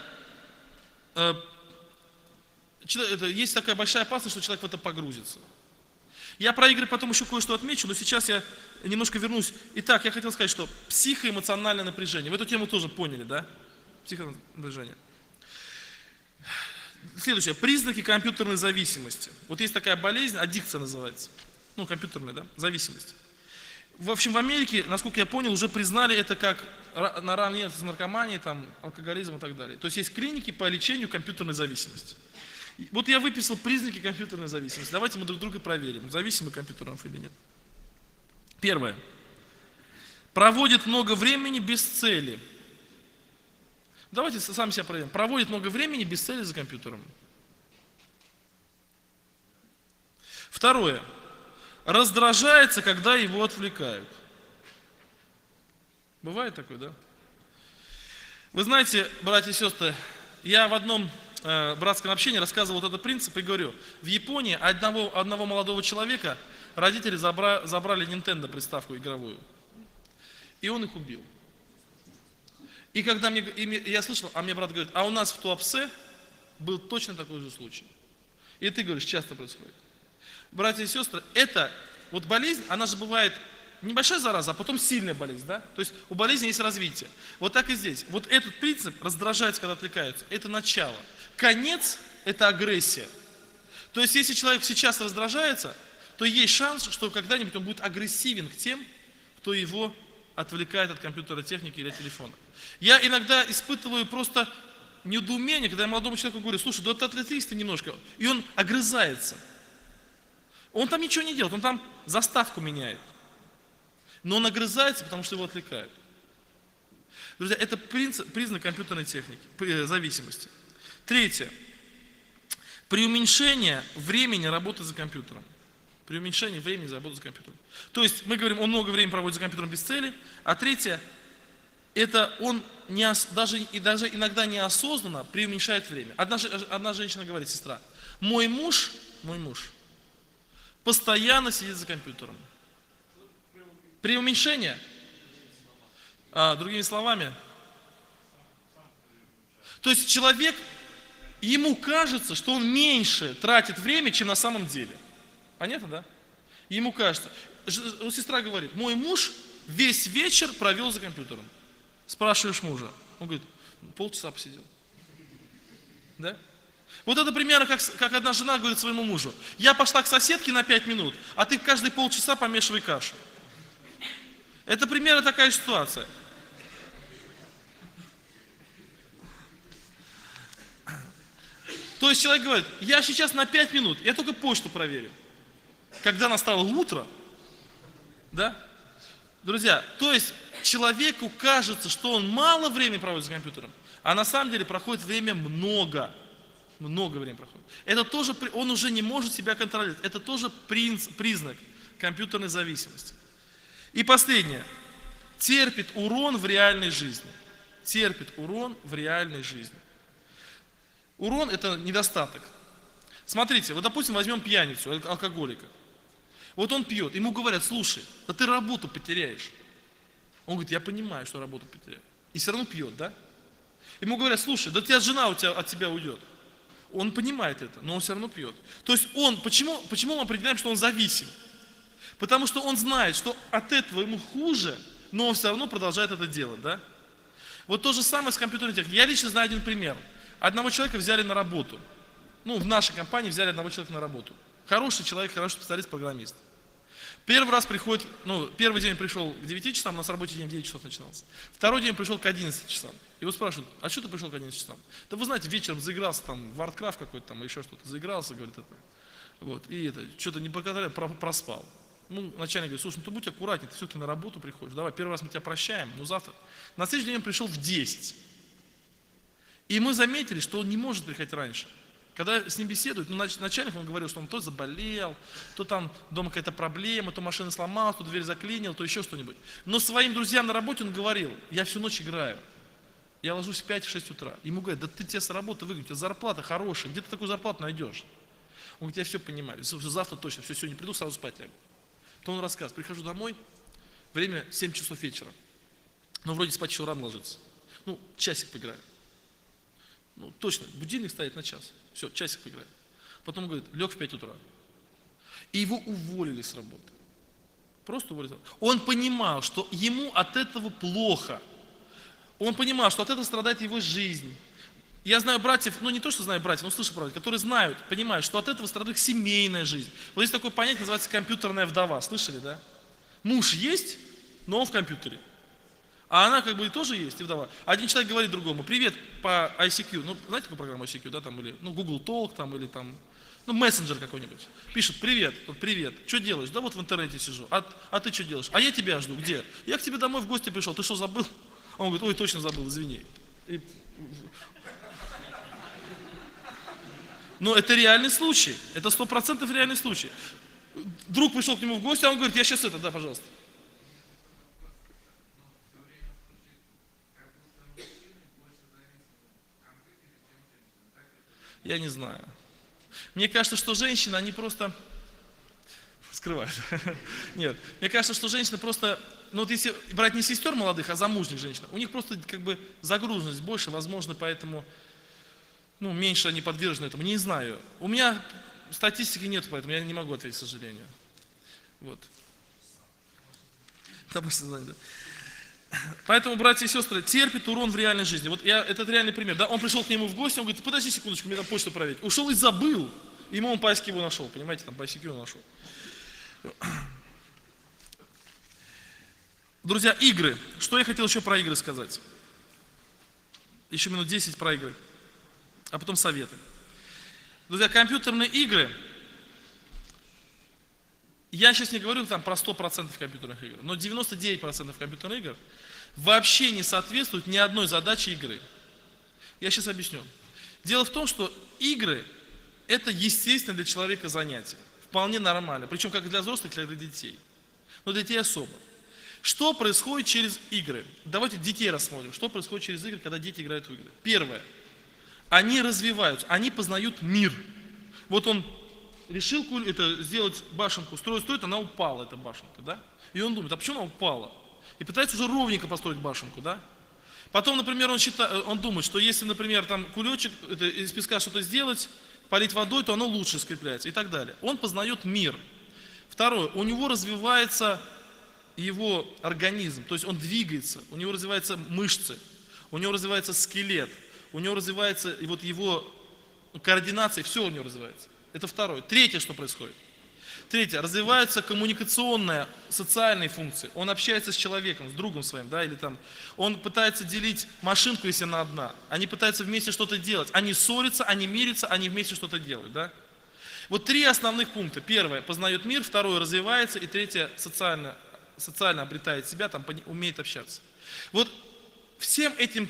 есть такая большая опасность, что человек в это погрузится. Я про игры потом еще кое-что отмечу, но сейчас я немножко вернусь. Итак, я хотел сказать, что психоэмоциональное напряжение. Вы эту тему тоже поняли, да? Психонапряжение. Следующее. Признаки компьютерной зависимости. Вот есть такая болезнь, аддикция называется. Компьютерная, да? Зависимость. В общем, в Америке, насколько я понял, уже признали это как наравне с наркоманией, алкоголизмом и так далее. То есть есть клиники по лечению компьютерной зависимости. Вот я выписал признаки компьютерной зависимости. Давайте мы друг друга проверим, зависимы компьютером или нет. Первое. Проводит много времени без цели. Давайте сами себя проверим. Проводит много времени без цели за компьютером. Второе. Раздражается, когда его отвлекают. Бывает такое, да? Вы знаете, братья и сестры, я в одном братском общении рассказывал вот этот принцип и говорю, в Японии одного молодого человека родители забрали Nintendo приставку игровую, и он их убил. И когда я слышал, мне брат говорит, а у нас в Туапсе был точно такой же случай. И ты говоришь, часто происходит. Братья и сестры, это вот болезнь, она же бывает небольшая зараза, а потом сильная болезнь, да? То есть у болезни есть развитие. Вот так и здесь. Вот этот принцип раздражается, когда отвлекаются, это начало. Конец – это агрессия. То есть если человек сейчас раздражается, то есть шанс, что когда-нибудь он будет агрессивен к тем, кто его отвлекает от компьютерной техники или от телефона. Я иногда испытываю просто недоумение, когда я молодому человеку говорю, слушай, да ты отвлекись ты немножко, и он огрызается. Он там ничего не делает, он там заставку меняет. Но он огрызается, потому что его отвлекают. Друзья, это признак компьютерной техники, зависимости. Третье. Преуменьшение времени работы за компьютером. Преуменьшение времени за работу за компьютером. То есть мы говорим, он много времени проводит за компьютером без цели. А третье, это он даже иногда неосознанно преуменьшает время. Одна женщина говорит, сестра, мой муж постоянно сидит за компьютером. Преуменьшение? Другими словами. То есть человек, ему кажется, что он меньше тратит время, чем на самом деле. Понятно, да? Ему кажется. Сестра говорит, мой муж весь вечер провел за компьютером. Спрашиваешь мужа. Он говорит, полчаса посидел. Да? Вот это примерно как одна жена говорит своему мужу: я пошла к соседке на 5 минут, а ты каждые полчаса помешивай кашу. Это примерно такая ситуация. То есть человек говорит: я сейчас на 5 минут, я только почту проверю. Когда настало утро, да? Друзья, то есть человеку кажется, что он мало времени проводит за компьютером, а на самом деле проходит время много. Много времени проходит. Это тоже, он уже не может себя контролировать. Это тоже признак компьютерной зависимости. И последнее. Терпит урон в реальной жизни. Терпит урон в реальной жизни. Урон – это недостаток. Смотрите, вот, допустим, возьмем пьяницу, алкоголика. Вот он пьет, ему говорят: слушай, да ты работу потеряешь. Он говорит: я понимаю, что работу потеряю. И все равно пьет, да? Ему говорят: слушай, да тебя жена от тебя уйдет. Он понимает это, но он все равно пьет. То есть почему мы определяем, что он зависим? Потому что он знает, что от этого ему хуже, но он все равно продолжает это делать, да? Вот то же самое с компьютерной техникой. Я лично знаю один пример. Одного человека взяли на работу. В нашей компании взяли одного человека на работу. Хороший человек, хороший специалист, программист. Первый раз приходит, первый день пришел к 9 часам, у нас рабочий день в 9 часов начинался. Второй день пришел к 11 часам. Его спрашивают: а что ты пришел к 11 часам? Да вы знаете, вечером заигрался там в Warcraft какой-то там, еще что-то, заигрался, говорит, это. Вот, и это, что-то не показали, проспал. Начальник говорит: слушай, ты будь аккуратнее, ты все-таки на работу приходишь, давай, первый раз мы тебя прощаем, но завтра. На следующий день он пришел в 10. И мы заметили, что он не может приходить раньше. Когда с ним беседуют, начальник он говорил, что он то заболел, то там дома какая-то проблема, то машина сломалась, то дверь заклинила, то еще что-нибудь. Но своим друзьям на работе он говорил: я всю ночь играю, я ложусь в 5-6 утра. Ему говорят: да ты тебя с работы выгонят, у тебя зарплата хорошая, где ты такую зарплату найдешь? Он говорит: я все понимаю, завтра точно, все, сегодня приду, сразу спать лягу. То он рассказывает: прихожу домой, время 7 часов вечера, но вроде спать еще рано ложиться. Часик поиграю. Точно, будильник стоит на час. Все, часик поиграет. Потом говорит: лег в 5 утра. И его уволили с работы. Просто уволили. Он понимал, что ему от этого плохо. Он понимал, что от этого страдает его жизнь. Я знаю братьев, не то, что знаю братьев, но слышу братьев, которые знают, понимают, что от этого страдает их семейная жизнь. Вот есть такое понятие, называется компьютерная вдова. Слышали, да? Муж есть, но он в компьютере. А она тоже есть, и вдова. Один человек говорит другому: привет по ICQ. Знаете такую программу ICQ, да, там, или Google Talk, там, или там, мессенджер какой-нибудь. Пишет: привет, привет, что делаешь? Да вот в интернете сижу. А ты что делаешь? А я тебя жду. Где? Я к тебе домой в гости пришел. Ты что, забыл? Он говорит: ой, точно забыл, извини. Но это реальный случай. Это 100% реальный случай. Друг пришел к нему в гости, а он говорит: я сейчас да, пожалуйста. Я не знаю. Мне кажется, что женщины, они просто скрывают. Нет, мне кажется, что женщины просто, если брать не сестер молодых, а замужних женщин, у них просто загруженность больше, возможно, поэтому, меньше они подвержены этому. Не знаю. У меня статистики нет, поэтому я не могу ответить, к сожалению. Вот. Поэтому, братья и сестры, терпит урон в реальной жизни. Вот этот реальный пример. Да? Он пришел к нему в гости, он говорит: подожди секундочку, мне там почту проверить. Ушел и забыл. Ему он по ICQ его нашел, понимаете, там по ICQ его нашел. Друзья, игры. Что я хотел еще про игры сказать? Еще минут 10 про игры. А потом советы. Друзья, компьютерные игры. Я сейчас не говорю про 100% компьютерных игр, но 99% компьютерных игр вообще не соответствуют ни одной задаче игры. Я сейчас объясню. Дело в том, что игры – это естественно для человека занятие. Вполне нормально. Причем как для взрослых, так и для детей. Но для детей особо. Что происходит через игры? Давайте детей рассмотрим. Что происходит через игры, когда дети играют в игры? Первое. Они развиваются, они познают мир. Вот он решил сделать башенку, строит, она упала, эта башенка, да? И он думает: а почему она упала? И пытается уже ровненько построить башенку, да? Потом, например, он думает, что если, например, там кулечек из песка что-то сделать, полить водой, то оно лучше скрепляется и так далее. Он познает мир. Второе, у него развивается его организм, то есть он двигается, у него развиваются мышцы, у него развивается скелет, у него развивается его координация, все у него развивается. Это второе. Третье, что происходит. Третье, развиваются коммуникационные, социальные функции. Он общается с человеком, с другом своим, да, или там, он пытается делить машинку, если она одна. Они пытаются вместе что-то делать. Они ссорятся, они мирятся, они вместе что-то делают, да. Вот три основных пункта. Первое, познает мир, второе, развивается, и третье, социально обретает себя, там, умеет общаться. Вот всем этим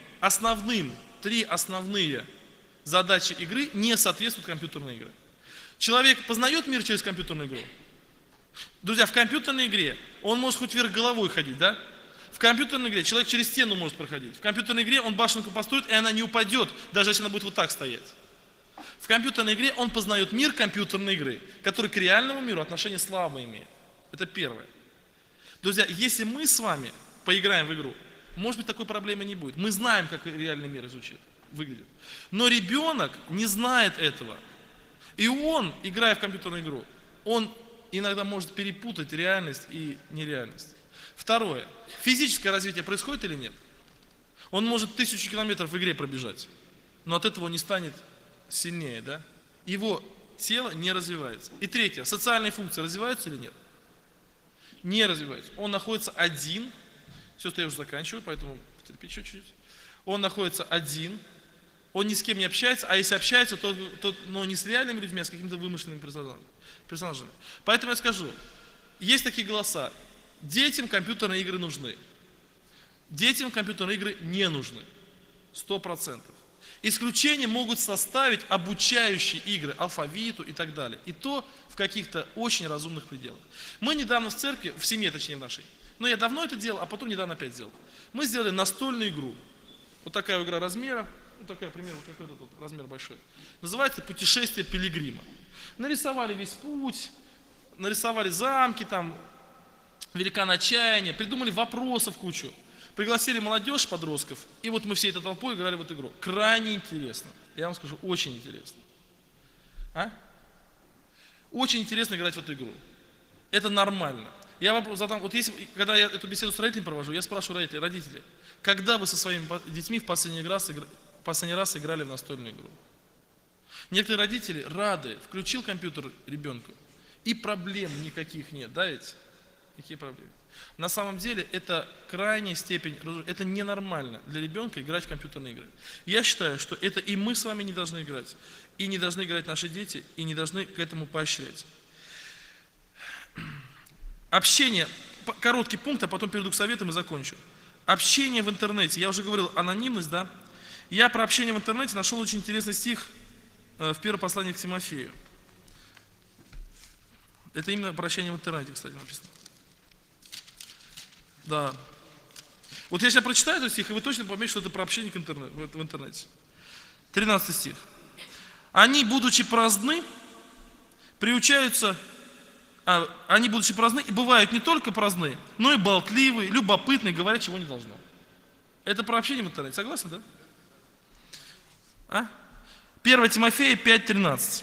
три основные задачи игры не соответствуют компьютерной игре. Человек познает мир через компьютерную игру. Друзья, в компьютерной игре он может хоть вверх головой ходить, да? В компьютерной игре человек через стену может проходить. В компьютерной игре он башенку построит, и она не упадет, даже если она будет вот так стоять. В компьютерной игре он познает мир компьютерной игры, который к реальному миру отношение слабо имеет. Это первое. Друзья, если мы с вами поиграем в игру, может быть, такой проблемы не будет. Мы знаем, как реальный мир выглядит. Но ребенок не знает этого. И он, играя в компьютерную игру, он иногда может перепутать реальность и нереальность. Второе. Физическое развитие происходит или нет? Он может 1000 километров в игре пробежать, но от этого он не станет сильнее, да? Его тело не развивается. И третье. Социальные функции развиваются или нет? Не развиваются. Он находится один. Все, я уже заканчиваю, поэтому потерпите чуть-чуть. Он находится один. Он ни с кем не общается, а если общается, то не с реальными людьми, а с какими-то вымышленными персонажами. Поэтому я скажу, есть такие голоса. Детям компьютерные игры нужны. Детям компьютерные игры не нужны. 100%. Исключение могут составить обучающие игры, алфавиту и так далее. И то в каких-то очень разумных пределах. Мы недавно в церкви, в семье точнее нашей, но я давно это делал, а потом недавно опять сделал. Мы сделали настольную игру. Вот такая игра размера. Вот такая, примерно, вот какой-то тут размер большой. Называется «Путешествие пилигрима». Нарисовали весь путь, нарисовали замки, там, великан отчаяния, придумали вопросов кучу. Пригласили молодежь, подростков, и вот мы всей этой толпой играли в эту игру. Крайне интересно. Я вам скажу, очень интересно. Очень интересно играть в эту игру. Это нормально. Я вопрос задам, вот если, когда я эту беседу с родителями провожу, я спрашиваю родителей, когда вы со своими детьми в последний раз играли в настольную игру? Некоторые родители рады, включил компьютер ребенку, и проблем никаких нет, да ведь? Какие проблемы? На самом деле это крайняя степень, это ненормально для ребенка играть в компьютерные игры. Я считаю, что это и мы с вами не должны играть, и не должны играть наши дети, и не должны к этому поощрять. Общение, короткий пункт, а потом перейду к советам и закончу. Общение в интернете, я уже говорил, анонимность, да? Я про общение в интернете нашел очень интересный стих в первом послании к Тимофею. Это именно про общение в интернете, кстати, написано. Да. Вот я сейчас прочитаю этот стих, и вы точно поймете, что это про общение в интернете. 13 стих. Они, будучи праздны, и бывают не только праздны, но и болтливые, любопытные, говорят, чего не должно. Это про общение в интернете, согласны, да? 1 Тимофея 5:13.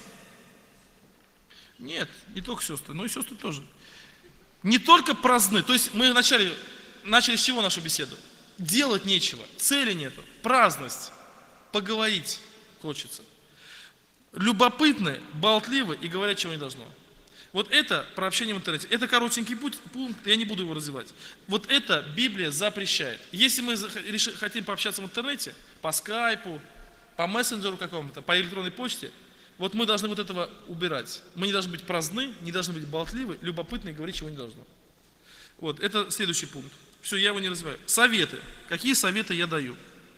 Нет, не только сестры, но и сестры тоже. Не только праздны, то есть мы начали с чего нашу беседу? Делать нечего, цели нету, праздность, поговорить хочется. Любопытны, болтливы и говорят, чего не должно. Вот это про общение в интернете. Это коротенький пункт, я не буду его развивать. Вот это Библия запрещает. Если мы хотим пообщаться в интернете, по скайпу, по мессенджеру какому-то, по электронной почте, вот мы должны вот этого убирать. Мы не должны быть праздны, не должны быть болтливы, любопытны и говорить, чего не должно. Вот, это следующий пункт. Все, я его не развиваю. Советы. Какие советы я даю?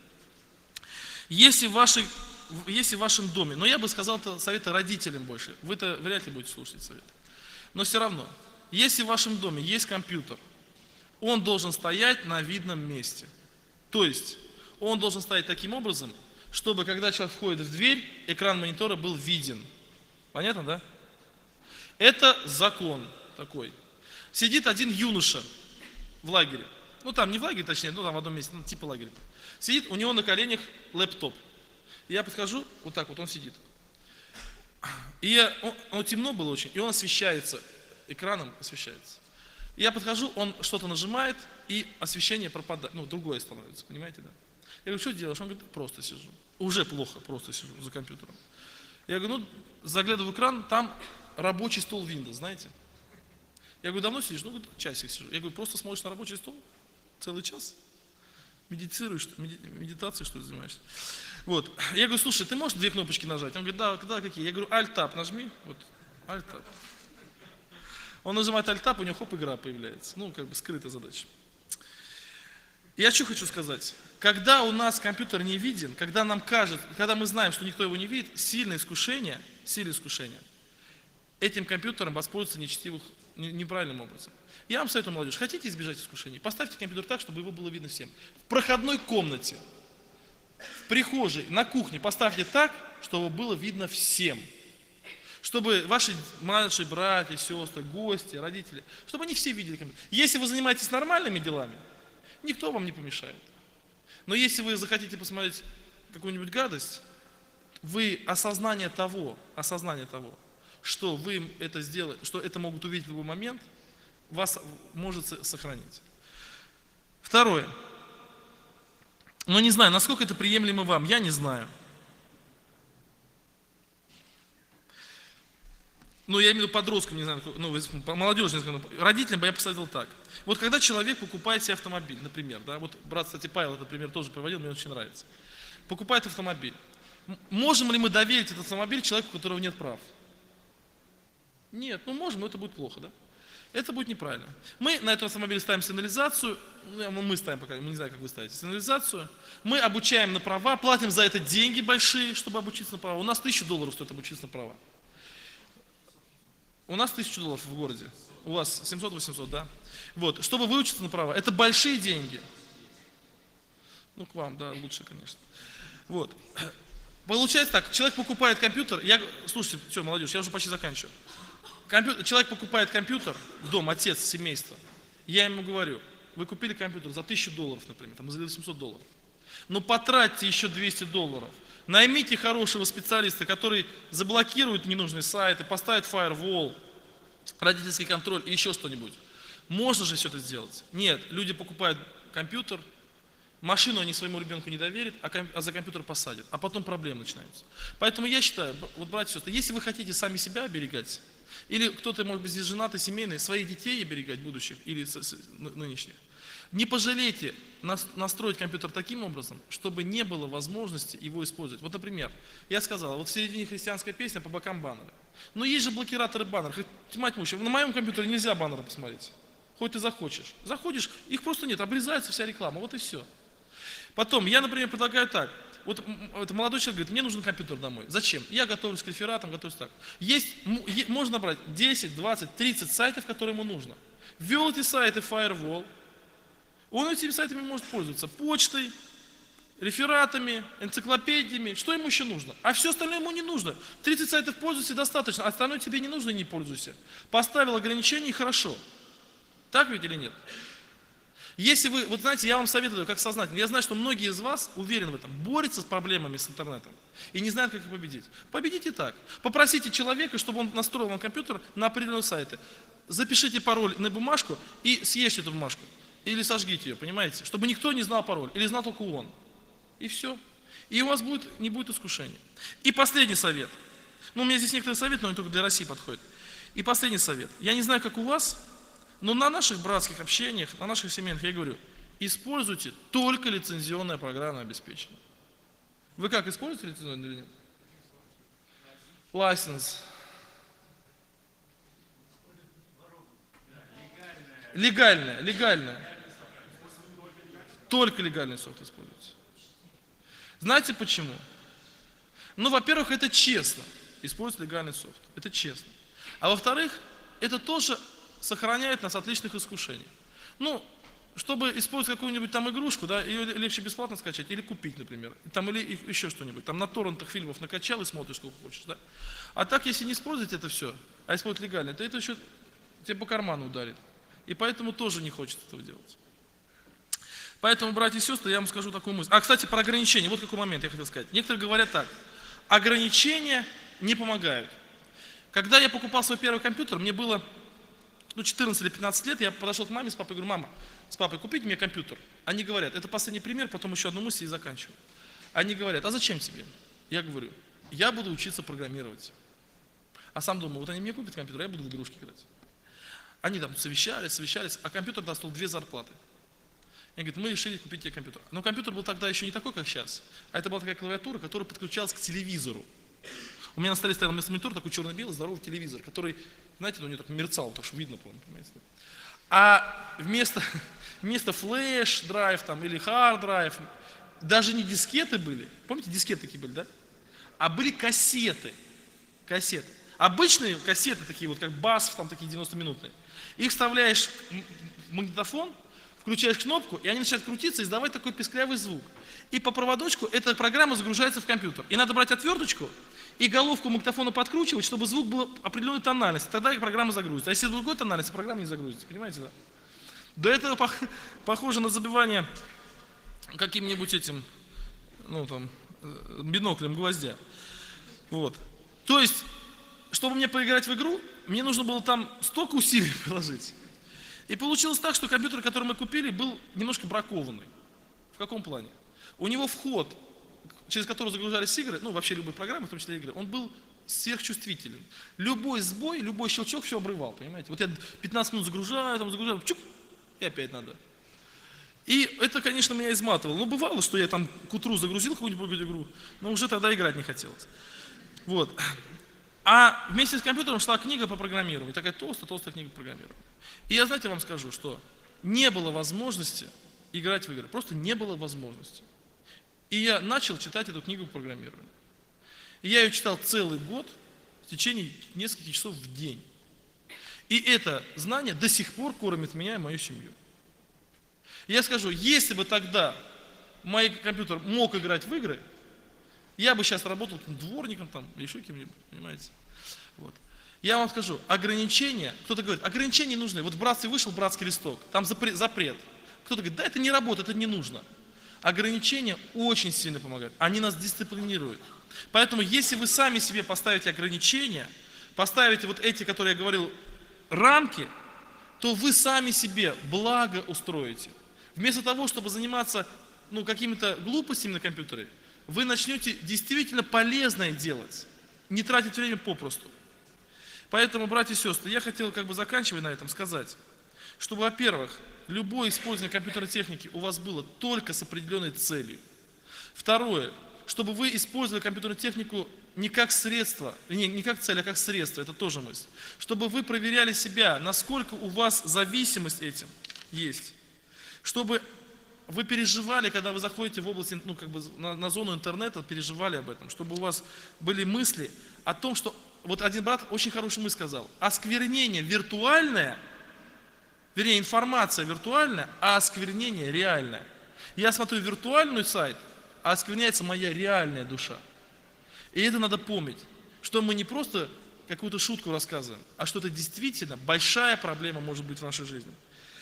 Если в вашем доме, но я бы сказал, это советы родителям больше. Вы-то вряд ли будете слушать советы. Но все равно, если в вашем доме есть компьютер, он должен стоять на видном месте. То есть, он должен стоять таким образом, чтобы, когда человек входит в дверь, экран монитора был виден. Понятно, да? Это закон такой. Сидит один юноша в лагере. Ну, там не в лагере, точнее, ну, там в одном месте, ну, типа лагеря. Сидит, у него на коленях лэптоп. Я подхожу, вот так вот он сидит. И темно было очень, и он освещается, экраном освещается. Я подхожу, он что-то нажимает, и освещение пропадает, ну, другое становится, понимаете, да? Я говорю, что делаешь? Он говорит, просто сижу. Уже плохо, просто сижу за компьютером. Я говорю, ну, заглядываю в экран, там рабочий стол Windows, знаете? Я говорю, давно сидишь? Ну, говорит, часик сижу. Я говорю, просто смотришь на рабочий стол целый час? Медитируешь, медитацией, что ли, занимаешься? Вот. Я говорю, слушай, ты можешь 2 кнопочки нажать? Он говорит, да, какие? Я говорю, Alt-Tab нажми. Вот, Alt-Tab. Он нажимает Alt-Tab, у него хоп, игра появляется. Ну, как бы скрытая задача. Я что хочу сказать. Когда у нас компьютер не виден, когда нам кажется, когда мы знаем, что никто его не видит, сильное искушение, этим компьютером воспользоваться неправильным образом. Я вам советую, молодежь, хотите избежать искушений? Поставьте компьютер так, чтобы его было видно всем. В проходной комнате, в прихожей, на кухне поставьте так, чтобы было видно всем. Чтобы ваши младшие братья, сестры, гости, родители, чтобы они все видели компьютер. Если вы занимаетесь нормальными делами, никто вам не помешает. Но если вы захотите посмотреть какую-нибудь гадость, вы осознание того, что вы это сделали, что это могут увидеть в любой момент, вас может сохранить. Второе. Но не знаю, насколько это приемлемо вам, я не знаю. Ну, я имею в виду подросткам, не знаю, молодежь, не знаю, родителям бы я посоветовал так. Вот когда человек покупает себе автомобиль, например, да, вот брат, кстати, Павел этот пример тоже приводил, мне очень нравится. Покупает автомобиль. Можем ли мы доверить этот автомобиль человеку, у которого нет прав? Нет, можем, но это будет плохо, да? Это будет неправильно. Мы на этом автомобиле ставим сигнализацию, мы ставим пока, мы не знаю, как вы ставите, сигнализацию. Мы обучаем на права, платим за это деньги большие, чтобы обучиться на права. У нас $1000 стоит обучиться на права. У нас $1000 в городе. У вас 700-800, да? Вот, чтобы выучиться на права, это большие деньги. Ну, к вам, да, лучше, конечно. Вот. Получается так, человек покупает компьютер, слушайте, все, молодежь, я уже почти заканчиваю. Человек покупает компьютер, дом, отец семейства. Я ему говорю, вы купили компьютер за $1000, например, там, за $800. Но потратьте еще $200. Наймите хорошего специалиста, который заблокирует ненужные сайты, поставит фаервол, родительский контроль и еще что-нибудь. Можно же все это сделать? Нет, люди покупают компьютер, машину они своему ребенку не доверят, а за компьютер посадят. А потом проблемы начинаются. Поэтому я считаю, вот, братья и сестры, если вы хотите сами себя оберегать, или кто-то, может быть, здесь женатый, семейный, своих детей оберегать, будущих или нынешних, не пожалейте настроить компьютер таким образом, чтобы не было возможности его использовать. Вот, например, я сказал, вот в середине христианская песня по бокам баннера. Но есть же блокираторы баннеров, тьма тьмущая. На моем компьютере нельзя баннеры посмотреть, хоть ты захочешь. Заходишь, их просто нет, обрезается вся реклама, вот и все. Потом, я, например, предлагаю так. Вот молодой человек говорит, мне нужен компьютер домой. Зачем? Я готовлюсь к рефератам, готовлюсь так. Можно набрать 10, 20, 30 сайтов, которые ему нужно. Ввел эти сайты в Firewall. Он этими сайтами может пользоваться. Почтой, рефератами, энциклопедиями. Что ему еще нужно? А все остальное ему не нужно. 30 сайтов пользуйся достаточно, остальное тебе не нужно и не пользуйся. Поставил ограничения и хорошо. Так ведь или нет? Если вы, вот знаете, я вам советую, как сознательно, я знаю, что многие из вас, уверены в этом, борются с проблемами с интернетом и не знают, как их победить. Победите так. Попросите человека, чтобы он настроил вам компьютер на определенные сайты. Запишите пароль на бумажку и съешьте эту бумажку. Или сожгите ее, понимаете? Чтобы никто не знал пароль, или знал только он. И все. И у вас не будет искушения. И последний совет. У меня здесь некоторые советы, но они только для России подходят. И последний совет. Я не знаю, как у вас, но на наших братских общениях, на наших семейных, я говорю, используйте только лицензионное программное обеспечение. Вы как, используете лицензионное или нет? License. Легальное. Только легальный софт используйте. Знаете почему? Во-первых, это честно. Использовать легальный софт. Это честно. А во-вторых, это тоже сохраняет нас от личных искушений. Чтобы использовать какую-нибудь там игрушку, да, ее легче бесплатно скачать или купить, например. Или еще что-нибудь. Там на торрентах фильмов накачал и смотришь, сколько хочешь, да. А так, если не использовать это все, а использовать легально, то это еще тебе по карману ударит. И поэтому тоже не хочется этого делать. Поэтому, братья и сестры, я вам скажу такую мысль. Кстати, про ограничения. Вот какой момент я хотел сказать. Некоторые говорят так. Ограничения не помогают. Когда я покупал свой первый компьютер, мне было 14 или 15 лет, я подошел к маме с папой и говорю, мама, с папой, купите мне компьютер. Они говорят, это последний пример, потом еще одну мысль и заканчиваю. Они говорят, а зачем тебе? Я говорю, я буду учиться программировать. А сам думаю, вот они мне купят компьютер, а я буду в игрушки играть. Они там совещались, а компьютер стоил 2 зарплаты. Они говорят, мы решили купить тебе компьютер. Но компьютер был тогда еще не такой, как сейчас. А это была такая клавиатура, которая подключалась к телевизору. У меня на столе стоял вместо монитора такой черно-белый здоровый телевизор, который, знаете, у него так мерцал, так что видно, понимаете. А вместо флеш-драйв там, или хард-драйв, даже не дискеты были, помните, дискеты такие были, да? А были кассеты. Обычные кассеты такие вот, как бас, там такие 90-минутные. Их вставляешь в магнитофон, включаешь кнопку, и они начинают крутиться и издавать такой писклявый звук. И по проводочку эта программа загружается в компьютер. И надо брать отверточку и головку магнитофона подкручивать, чтобы звук был определенной тональности. Тогда и программа загрузится. А если другой тональности, программа не загрузится. Понимаете, да? До этого похоже на забивание каким-нибудь этим, биноклем гвоздя. Вот. То есть, чтобы мне поиграть в игру, мне нужно было там столько усилий приложить. И получилось так, что компьютер, который мы купили, был немножко бракованный. В каком плане? У него вход, через который загружались игры, вообще любые программы, в том числе игры, он был сверхчувствителен. Любой сбой, любой щелчок все обрывал, понимаете? Вот я 15 минут загружаю, чук, и опять надо. И это, конечно, меня изматывало. Но бывало, что я там к утру загрузил какую-нибудь игру, но уже тогда играть не хотелось. Вот. А вместе с компьютером шла книга по программированию, такая толстая книга по программированию. И я, знаете, вам скажу, что не было возможности играть в игры, просто не было возможности. И я начал читать эту книгу по программированию. И я ее читал целый год, в течение нескольких часов в день. И это знание до сих пор кормит меня и мою семью. И я скажу, если бы тогда мой компьютер мог играть в игры, я бы сейчас работал дворником там, или еще кем-нибудь, понимаете? Вот. Я вам скажу, ограничения, кто-то говорит, ограничения нужны. Вот в братстве вышел братский листок, там запрет. Кто-то говорит, да это не работает, это не нужно. Ограничения очень сильно помогают, они нас дисциплинируют. Поэтому если вы сами себе поставите ограничения, поставите вот эти, которые я говорил, рамки, то вы сами себе благо устроите. Вместо того, чтобы заниматься какими-то глупостями на компьютере, вы начнете действительно полезное делать, не тратить время попросту. Поэтому, братья и сестры, я хотел, заканчивая на этом, сказать, что, во-первых, любое использование компьютерной техники у вас было только с определенной целью. Второе, чтобы вы использовали компьютерную технику не как средство, не как цель, а как средство, это тоже мысль. Чтобы вы проверяли себя, насколько у вас зависимость этим есть. Чтобы вы переживали, когда вы заходите в область, на зону интернета, переживали об этом, чтобы у вас были мысли о том, что, вот один брат очень хорошую мысль сказал, осквернение виртуальное, вернее, информация виртуальная, а осквернение реальное. Я смотрю виртуальный сайт, а оскверняется моя реальная душа. И это надо помнить, что мы не просто какую-то шутку рассказываем, а что это действительно большая проблема может быть в нашей жизни.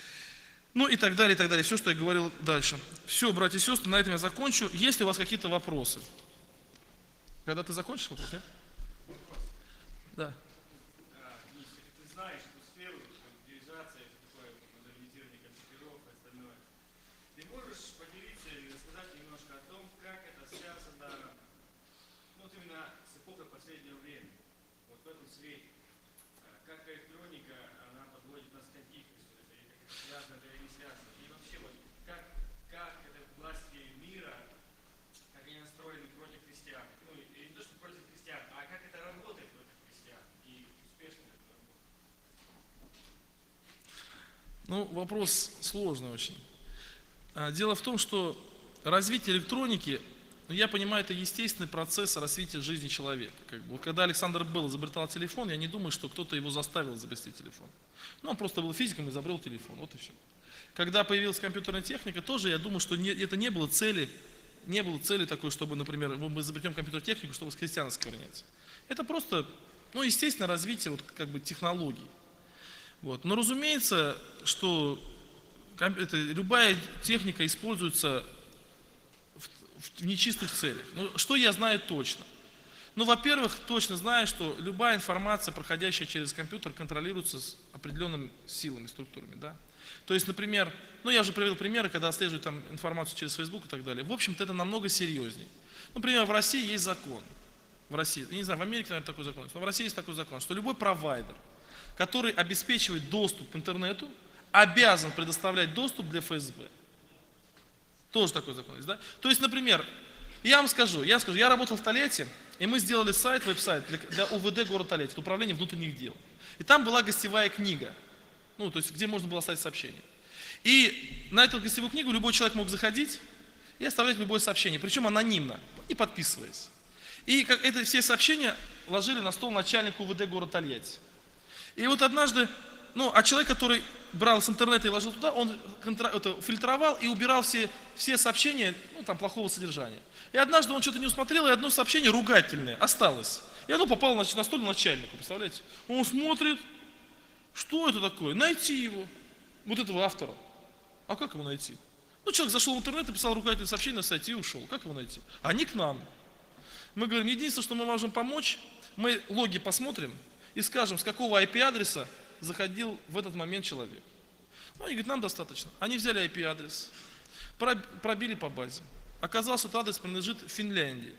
И так далее, и так далее. Все, что я говорил дальше. Все, братья и сестры, на этом я закончу. Есть ли у вас какие-то вопросы? Когда ты закончишь вопрос, нет? Да. Если ты знаешь эту сферу, компьютеризация, такое модернизирование компьютеров и остальное, ты можешь поделиться или рассказать немножко о том, как это связано, именно с эпохой последнего времени, вот в этом свете, как электроника, она подводит нас к антихристу, это связано, это или не связано, и вообще как это власти мира, как они настроены против христиан, и не то, что против христиан, а как это работает против христиан, и успешно это работает. Вопрос сложный очень. Дело в том, что развитие электроники, я понимаю, это естественный процесс развития жизни человека. Когда Александр Белл изобретал телефон, я не думаю, что кто-то его заставил изобрести телефон. Он просто был физиком и изобрел телефон, вот и все. Когда появилась компьютерная техника, тоже я думаю, что это не было цели такой, чтобы, например, мы изобретем компьютерную технику, чтобы с христиан осквернять. Это просто, естественное развитие технологий. Но разумеется, что любая техника используется в нечистых целях. Что я знаю точно? Во-первых, точно знаю, что любая информация, проходящая через компьютер, контролируется с определенными силами, структурами. Да? То есть, например, ну я уже привел примеры, когда отслеживают там информацию через Facebook и так далее. В общем-то, это намного серьезнее. Например, в России есть закон. В России, я не знаю, в Америке, наверное, такой закон, но в России есть такой закон, что любой провайдер, который обеспечивает доступ к интернету, обязан предоставлять доступ для ФСБ. Тоже такой закон есть, да? То есть, например, я скажу, я работал в Тольятти, и мы сделали сайт, веб-сайт для УВД города Тольятти, это Управление внутренних дел. И там была гостевая книга, ну, то есть, где можно было оставить сообщение. И на эту гостевую книгу любой человек мог заходить и оставлять любое сообщение, причем анонимно, и подписываясь. И это все сообщения ложили на стол начальнику УВД города Тольятти. И вот однажды, а человек, который брал с интернета и ложил туда, он фильтровал и убирал все сообщения, там, плохого содержания. И однажды он что-то не усмотрел, и одно сообщение ругательное осталось. И оно попало на стол начальнику, представляете? Он смотрит, что это такое? Найти его, вот этого автора. А как его найти? Человек зашел в интернет и писал ругательное сообщение на сайте и ушел. Как его найти? Они к нам. Мы говорим, единственное, что мы можем помочь, мы логи посмотрим и скажем, с какого IP-адреса заходил в этот момент человек. Они говорят, нам достаточно. Они взяли IP-адрес, пробили по базе. Оказалось, что этот адрес принадлежит Финляндии.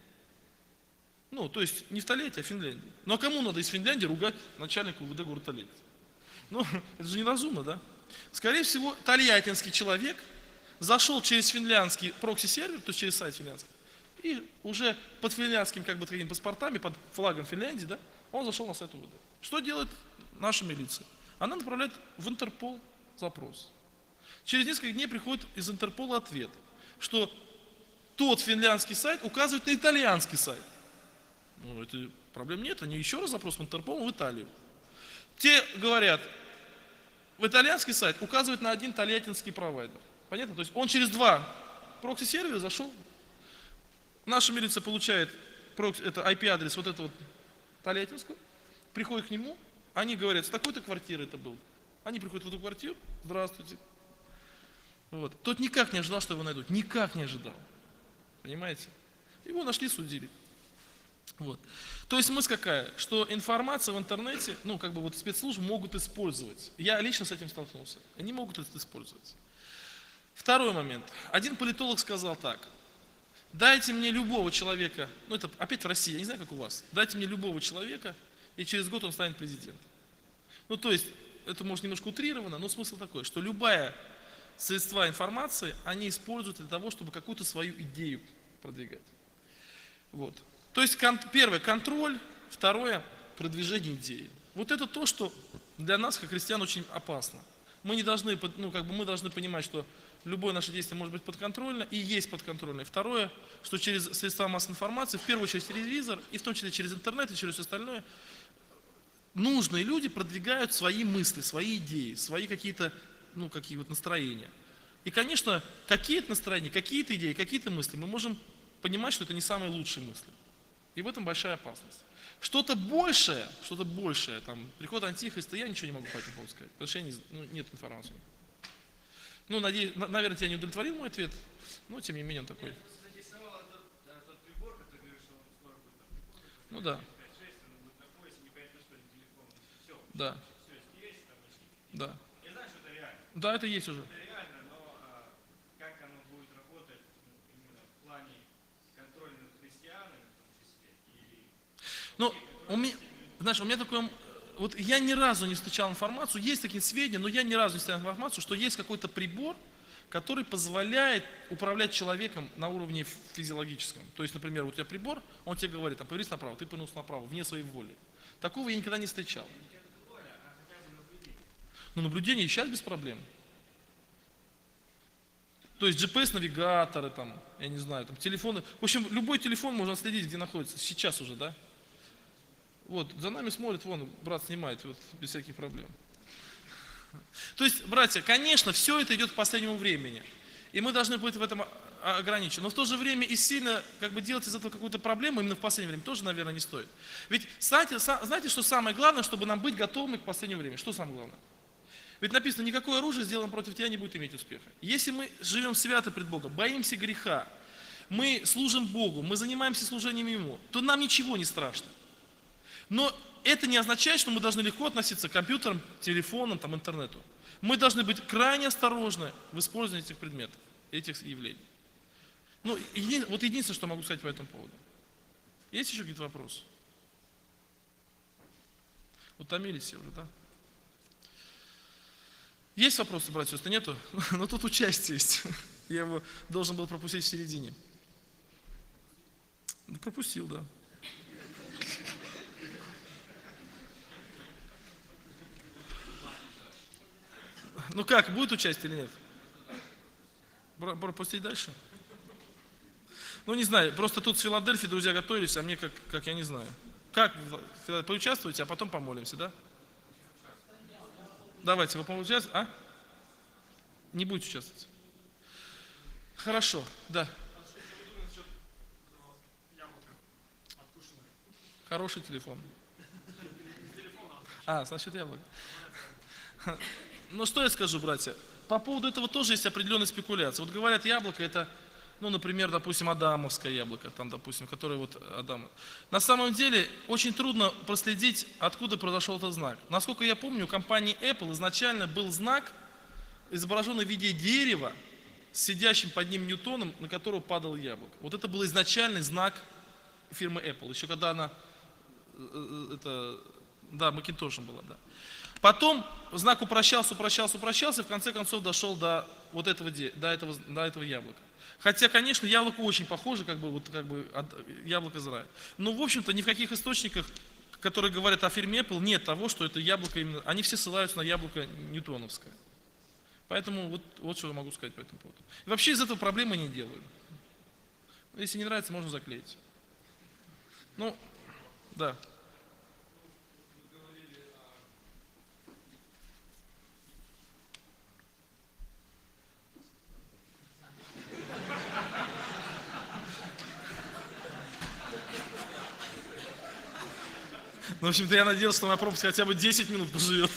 То есть не в Тольятти, а в Финляндии. Ну а кому надо из Финляндии ругать начальника УВД города Тольятти? Это же неразумно, да? Скорее всего, тольяттинский человек зашел через финляндский прокси-сервер, то есть через сайт финляндский, и уже под финляндскими такими паспортами, под флагом Финляндии, да, он зашел на сайт УВД. Что делает наша милиция? Она направляет в Интерпол запрос. Через несколько дней приходит из Интерпола ответ, что тот финляндский сайт указывает на итальянский сайт. Это проблем нет, они еще раз запрос в Интерпол в Италию. Те говорят, в итальянский сайт указывает на один тольяттинский провайдер. Понятно? То есть он через 2 прокси-сервера зашел. Наша милиция получает это IP-адрес вот этого тольяттинского, приходит к нему, они говорят, с такой-то квартиры это был. Они приходят в эту квартиру, здравствуйте. Тот никак не ожидал, что его найдут. Никак не ожидал. Понимаете? Его нашли, судили. То есть мысль какая? Что информация в интернете, спецслужбы могут использовать. Я лично с этим столкнулся. Они могут это использовать. Второй момент. Один политолог сказал так. Дайте мне любого человека, это опять в России, я не знаю, как у вас. Дайте мне любого человека, и через год он станет президентом. То есть, это может немножко утрировано, но смысл такой, что любая средства информации, они используют для того, чтобы какую-то свою идею продвигать. То есть, первое, контроль, второе, продвижение идеи. Это то, что для нас, как христиан, очень опасно. Мы не должны, мы должны понимать, что любое наше действие может быть подконтрольно и есть подконтрольно. Второе, что через средства массовой информации, в первую очередь телевизор, и в том числе через интернет и через все остальное, нужные люди продвигают свои мысли, свои идеи, свои какие-то, настроения. И, конечно, какие-то настроения, какие-то идеи, какие-то мысли, мы можем понимать, что это не самые лучшие мысли. И в этом большая опасность. Что-то большее, там, приход антихриста, я ничего не могу по этому поводу сказать, потому что нет информации. Надеюсь, наверное, тебя не удовлетворил мой ответ, но тем не менее он такой. Заинтересовал тот прибор, который говорит, что он скоро будет там прибор. Ну да. 5-6, он будет на поясе, непонятно, что ли, телефон. Все. Да. Все есть там очки. Да. Я знаю, что это реально. Да, это есть уже. Это реально, но как оно будет работать именно в плане контроля над христианами, в том числе, или... у меня такое... я ни разу не встречал информацию, есть такие сведения, но я ни разу не встречал информацию, что есть какой-то прибор, который позволяет управлять человеком на уровне физиологическом. То есть, например, у тебя прибор, он тебе говорит, повернись направо, ты повернулся направо, вне своей воли. Такого я никогда не встречал. Наблюдение и сейчас без проблем. То есть GPS-навигаторы, я не знаю, телефоны. В общем, любой телефон можно отследить, где находится. Сейчас уже, да? За нами смотрит, брат снимает, без всяких проблем. То есть, братья, конечно, все это идет к последнему времени. И мы должны быть в этом ограничены. Но в то же время и сильно делать из этого какую-то проблему именно в последнее время тоже, наверное, не стоит. Ведь знаете, что самое главное, чтобы нам быть готовыми к последнему времени? Что самое главное? Ведь написано, никакое оружие, сделанное против тебя, не будет иметь успеха. Если мы живем свято пред Богом, боимся греха, мы служим Богу, мы занимаемся служением Ему, то нам ничего не страшно. Но это не означает, что мы должны легко относиться к компьютерам, телефонам, там, интернету. Мы должны быть крайне осторожны в использовании этих предметов, этих явлений. Ну, вот единственное, что могу сказать по этому поводу. Есть еще какие-то вопросы? Утомились все уже, да? Есть вопросы, братья и сестры? Нету? Но тут участие есть. Я его должен был пропустить в середине. Пропустил, да. Ну как, будет участие или нет? Пропустить дальше? Ну не знаю, просто тут в Филадельфии друзья готовились, а мне как я не знаю. Как, поучаствуйте, а потом помолимся, да? Давайте, вы поучаствуете, а? Не будете участвовать? Хорошо, да. Хороший телефон. Значит яблоко. Ну что я скажу, братья? По поводу этого тоже есть определенная спекуляция. Вот говорят, яблоко это, ну, например, допустим, адамовское яблоко, там, допустим, которое вот Адам. На самом деле очень трудно проследить, откуда произошел этот знак. Насколько я помню, у компании Apple изначально был знак, изображенный в виде дерева, с сидящим под ним Ньютоном, на которого падало яблоко. Вот это был изначальный знак фирмы Apple, еще когда она, Macintosh была, да. Потом знак упрощался, и в конце концов дошел до вот этого яблока. Хотя, конечно, яблоко очень похоже, как бы от яблока из рая. Но, в общем-то, ни в каких источниках, которые говорят о фирме Apple, нет того, что это яблоко именно. Они все ссылаются на яблоко ньютоновское. Поэтому вот что я могу сказать по этому поводу. И вообще из этого проблемы не делаю. Если не нравится, можно заклеить. Ну, да. Ну, в общем-то, я надеялся, что моя проповедь хотя бы 10 минут поживет.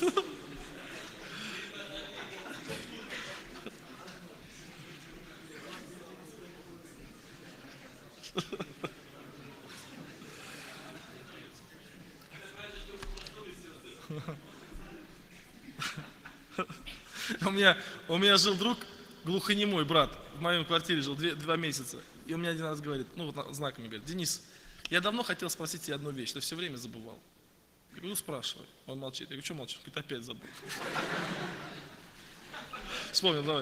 У меня жил друг, глухонемой брат, в моей квартире жил 2 месяца. И он мне один раз говорит, ну вот знаками говорит: Денис, я давно хотел спросить тебя одну вещь, ты все время забывал. Я говорю, ну спрашивай. Он молчит. Я говорю, что молчишь? Говорит, опять забыл. Вспомнил, давай.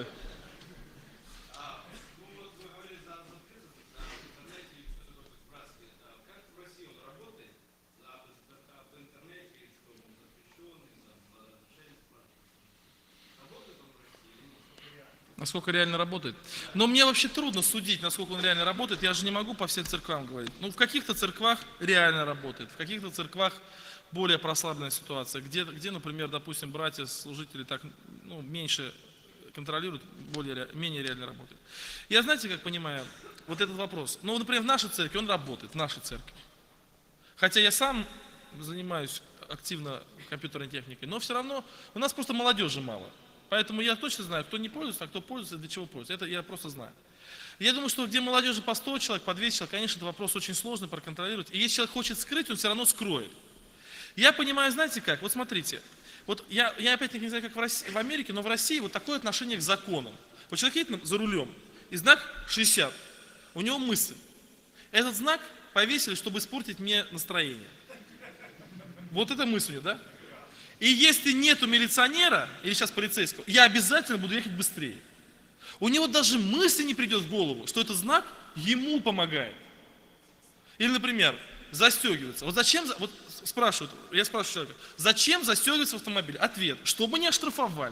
Насколько реально работает. Но мне вообще трудно судить, насколько он реально работает. Я же не могу по всем церквам говорить. Ну, в каких-то церквах реально работает, в каких-то церквах более прослабленная ситуация, где, например, допустим, братья-служители так, ну, меньше контролируют, менее реально работают. Я, знаете, как понимаю, вот этот вопрос. Ну, например, в нашей церкви он работает, в нашей церкви. Хотя я сам занимаюсь активно компьютерной техникой, но все равно у нас просто молодежи мало. Поэтому я точно знаю, кто не пользуется, а кто пользуется, для чего пользуется. Это я просто знаю. Я думаю, что где молодежи по 100 человек, по 200 человек, конечно, это вопрос очень сложный проконтролировать. И если человек хочет скрыть, он все равно скроет. Я понимаю, знаете как, вот смотрите, вот я опять-таки не знаю, как в Америке, но в России вот такое отношение к законам. Вот человек едет за рулем, и знак 60, у него мысль. Этот знак повесили, чтобы испортить мне настроение. Вот это мысль у него, да? И если нету милиционера, или сейчас полицейского, я обязательно буду ехать быстрее. У него даже мысли не придет в голову, что этот знак ему помогает. Или, например, застегиваться. Вот зачем, вот спрашивают, я спрашиваю человека, зачем застегиваться в автомобиле? Ответ, чтобы не оштрафовали.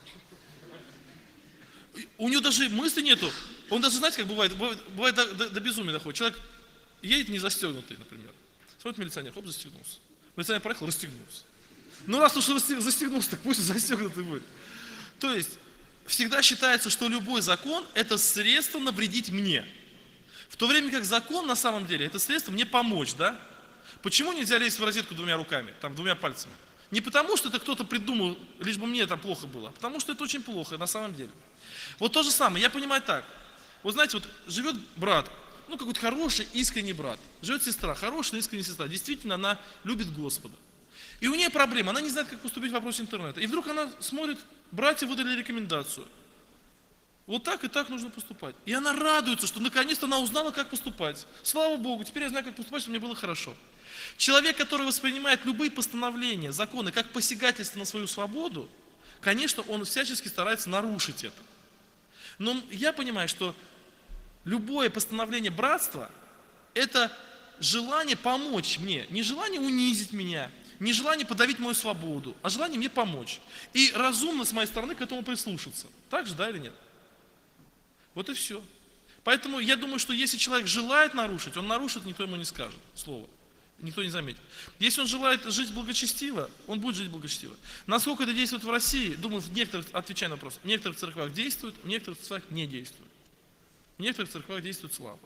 У него даже мысли нету. Он даже, знаете, как бывает до безумия доходит. Человек едет не застегнутый, например. Смотрит милиционер, хоп, застегнулся. Милиционер проехал, расстегнулся. Ну раз уж застегнулся, так пусть застегнутый будет. То есть, всегда считается, что любой закон – это средство навредить мне. В то время как закон, на самом деле, это средство мне помочь, да? Почему нельзя лезть в розетку 2 руками, там, 2 пальцами? Не потому, что это кто-то придумал, лишь бы мне там плохо было, а потому что это очень плохо, на самом деле. Вот то же самое, я понимаю так. Вот знаете, вот живет брат, ну какой-то хороший, искренний брат. Живет сестра, хорошая, искренняя сестра. Действительно, она любит Господа. И у нее проблема, она не знает, как поступить в вопросе интернета. И вдруг она смотрит, братья выдали рекомендацию. Вот так и так нужно поступать. И она радуется, что наконец-то она узнала, как поступать. Слава Богу, теперь я знаю, как поступать, чтобы мне было хорошо. Человек, который воспринимает любые постановления, законы, как посягательство на свою свободу, конечно, он всячески старается нарушить это. Но я понимаю, что любое постановление братства – это желание помочь мне, не желание унизить меня, не желание подавить мою свободу, а желание мне помочь. И разумно с моей стороны к этому прислушаться. Так же, да или нет? Вот и все. Поэтому я думаю, что если человек желает нарушить, он нарушит, никто ему не скажет слова. Никто не заметит. Если он желает жить благочестиво, он будет жить благочестиво. Насколько это действует в России, думаю, в некоторых, отвечая на вопрос, в некоторых церквях действует, в некоторых церквях не действует. В некоторых церквях действует слабо.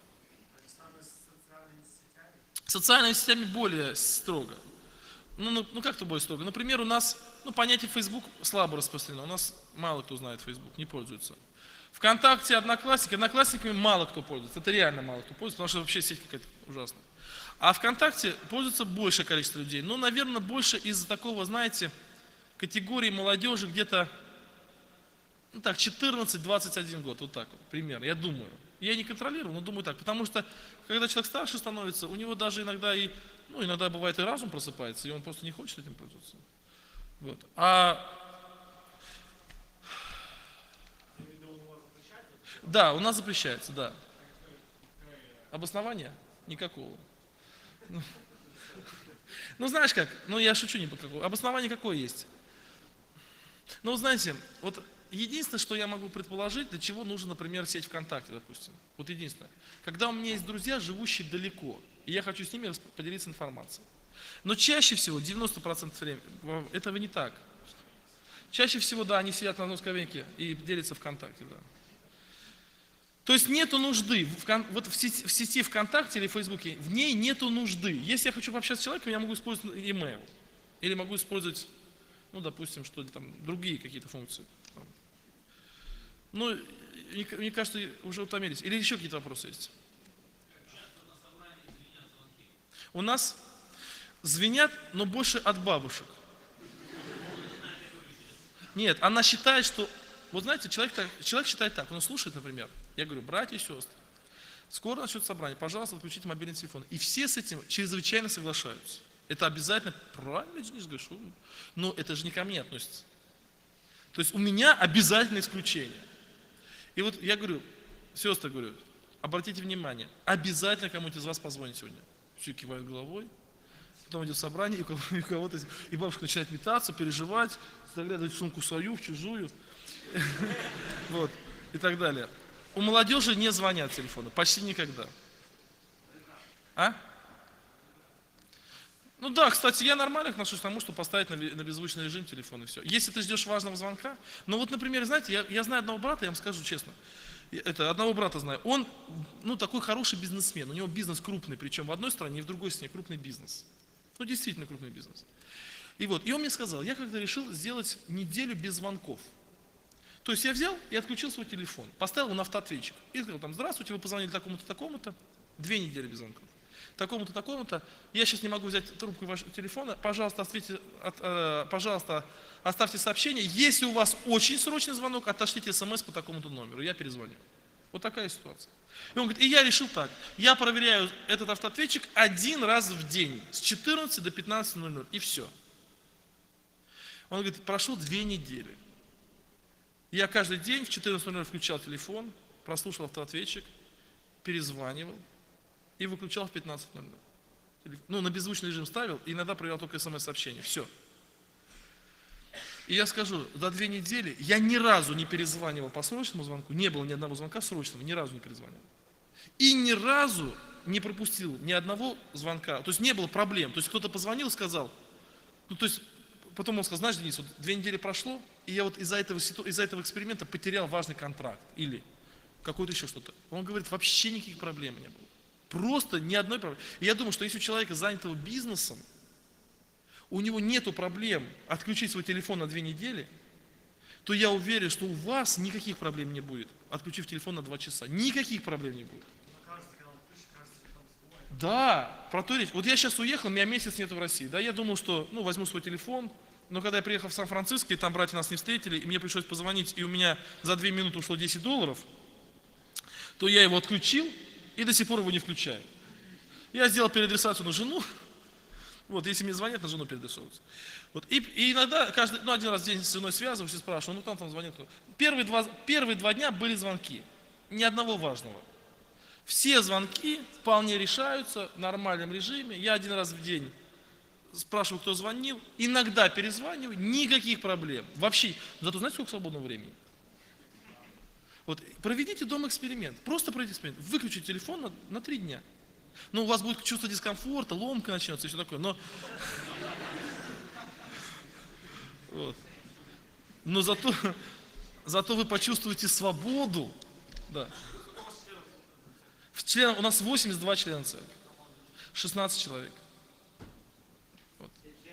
Социальными сетями более строго. Ну как-то более строго. Например, у нас, понятие Facebook слабо распространено. У нас мало кто знает Facebook, не пользуется. ВКонтакте, Одноклассниками мало кто пользуется. Это реально мало кто пользуется, потому что вообще сеть какая-то ужасная. А ВКонтакте пользуется большее количество людей. Но, наверное, больше из-за такого, знаете, категории молодежи где-то, 14-21 год, вот так вот, примерно, я думаю. Я не контролирую, но думаю так. Потому что, когда человек старше становится, у него даже иногда иногда бывает и разум просыпается, и он просто не хочет этим пользоваться. Вот. Да, у нас запрещается, да. Обоснования? Никакого. Знаешь как, я шучу не по какому. Обоснование какое есть? Знаете, вот единственное, что я могу предположить, для чего нужно, например, сеть ВКонтакте, допустим. Вот единственное. Когда у меня есть друзья, живущие далеко, и я хочу с ними поделиться информацией. Но чаще всего, 90% времени, этого не так. Чаще всего, да, они сидят на одной скамейке и делятся ВКонтакте, да. То есть нету нужды, в сети ВКонтакте или в Фейсбуке, в ней нету нужды. Если я хочу пообщаться с человеком, я могу использовать e-mail. Или могу использовать, допустим, другие какие-то функции. Мне кажется, уже утомились. Или еще какие-то вопросы есть? У нас звенят, но больше от бабушек. Нет, она считает, что... Вот знаете, человек считает так, он слушает, например, я говорю, братья и сестры, скоро начнется собрание, пожалуйста, отключите мобильный телефон. И все с этим чрезвычайно соглашаются. Это обязательно, правильно, Денис, говоришь, но это же не ко мне относится. То есть у меня обязательно исключение. И вот я говорю, сестры, говорю, обратите внимание, обязательно кому-то из вас позвонить сегодня. Все кивают головой, потом идет собрание, и у кого-то, и бабушка начинает метаться, переживать, заглядывать в сумку свою, в чужую, вот, и так далее. У молодежи не звонят телефоны, почти никогда. Да, кстати, я нормально отношусь к тому, что поставить на беззвучный режим телефон и все. Если ты ждешь важного звонка, например, знаете, я знаю одного брата, я вам скажу честно, одного брата знаю, он, такой хороший бизнесмен, у него бизнес крупный, причем в одной стране и в другой стране крупный бизнес. Действительно крупный бизнес. И он мне сказал, я когда решил сделать неделю без звонков. То есть я взял и отключил свой телефон, поставил его на автоответчик. И сказал, здравствуйте, вы позвонили такому-то, такому-то, 2 недели без звонков. Такому-то, такому-то, я сейчас не могу взять трубку вашего телефона, пожалуйста, оставьте сообщение. Если у вас очень срочный звонок, отошлите смс по такому-то номеру, я перезвоню. Вот такая ситуация. И он говорит, и я решил так, я проверяю этот автоответчик 1 раз в день, с 14 до 15:00, и все. Он говорит, прошло 2 недели. Я каждый день в 14:00 включал телефон, прослушал автоответчик, перезванивал и выключал в 15:00. На беззвучный режим ставил, и иногда проверял только смс-сообщение. Все. И я скажу, за 2 недели я ни разу не перезванивал по срочному звонку, не было ни одного звонка срочного, ни разу не перезванивал. И ни разу не пропустил ни одного звонка. То есть не было проблем. То есть кто-то позвонил и сказал, потом он сказал, знаешь, Денис, 2 недели прошло, и я из-за этого эксперимента потерял важный контракт или какое-то еще что-то. Он говорит, вообще никаких проблем не было. Просто ни одной проблемы. И я думаю, что если у человека, занятого бизнесом, у него нету проблем отключить свой телефон на 2 недели, то я уверен, что у вас никаких проблем не будет, отключив телефон на 2 часа. Никаких проблем не будет. Да, про то речь. Вот я сейчас уехал, у меня месяц нету в России. Да, я думал, что, возьму свой телефон, но когда я приехал в Сан-Франциско, и там братья нас не встретили, и мне пришлось позвонить, и у меня за 2 минуты ушло $10, то я его отключил, и до сих пор его не включаю. Я сделал переадресацию на жену. Вот, если мне звонят, на жену переадресовываться. Вот, и иногда, один раз в день с женой связываюсь и спрашиваю, там звонит кто. Первые 2 дня были звонки, ни одного важного. Все звонки вполне решаются в нормальном режиме. Я 1 раз в день спрашиваю, кто звонил, иногда перезваниваю, никаких проблем. Вообще, зато знаете, сколько свободного времени? Вот, проведите дома эксперимент, просто проведите эксперимент, выключите телефон на 3 дня. Ну, у вас будет чувство дискомфорта, ломка начнется и все такое, но... Вот. Но зато вы почувствуете свободу. Да. У нас 82 члена церкви, 16 человек. Вот.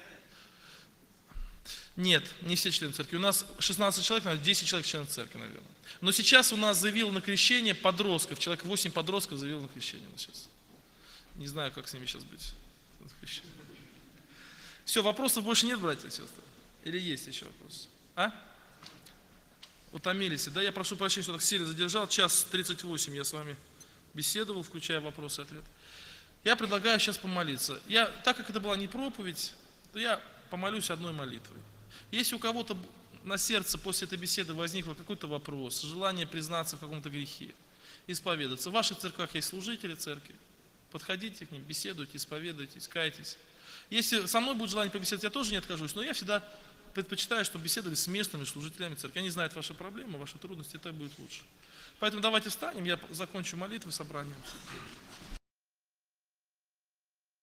Нет, не все члены церкви. У нас 16 человек, наверное, 10 человек членов церкви, наверное. Но сейчас у нас заявил на крещение подростков, человек 8 подростков заявил на крещение у нас сейчас. Не знаю, как с ними сейчас быть. Все, вопросов больше нет, братья и сестры? Или есть еще вопросы? А? Утомились. Да, я прошу прощения, что так сильно задержал. 1:38 я с вами беседовал, включая вопросы и ответы. Я предлагаю сейчас помолиться. Так как это была не проповедь, то я помолюсь одной молитвой. Если у кого-то на сердце после этой беседы возникл какой-то вопрос, желание признаться в каком-то грехе, исповедаться. В ваших церквях есть служители церкви. Подходите к ним, беседуйте, исповедуйтесь, кайтесь. Если со мной будет желание побеседовать, я тоже не откажусь, но я всегда предпочитаю, чтобы беседовали с местными служителями церкви. Они знают ваши проблемы, ваши трудности, это будет лучше. Поэтому давайте встанем, я закончу молитву собранием.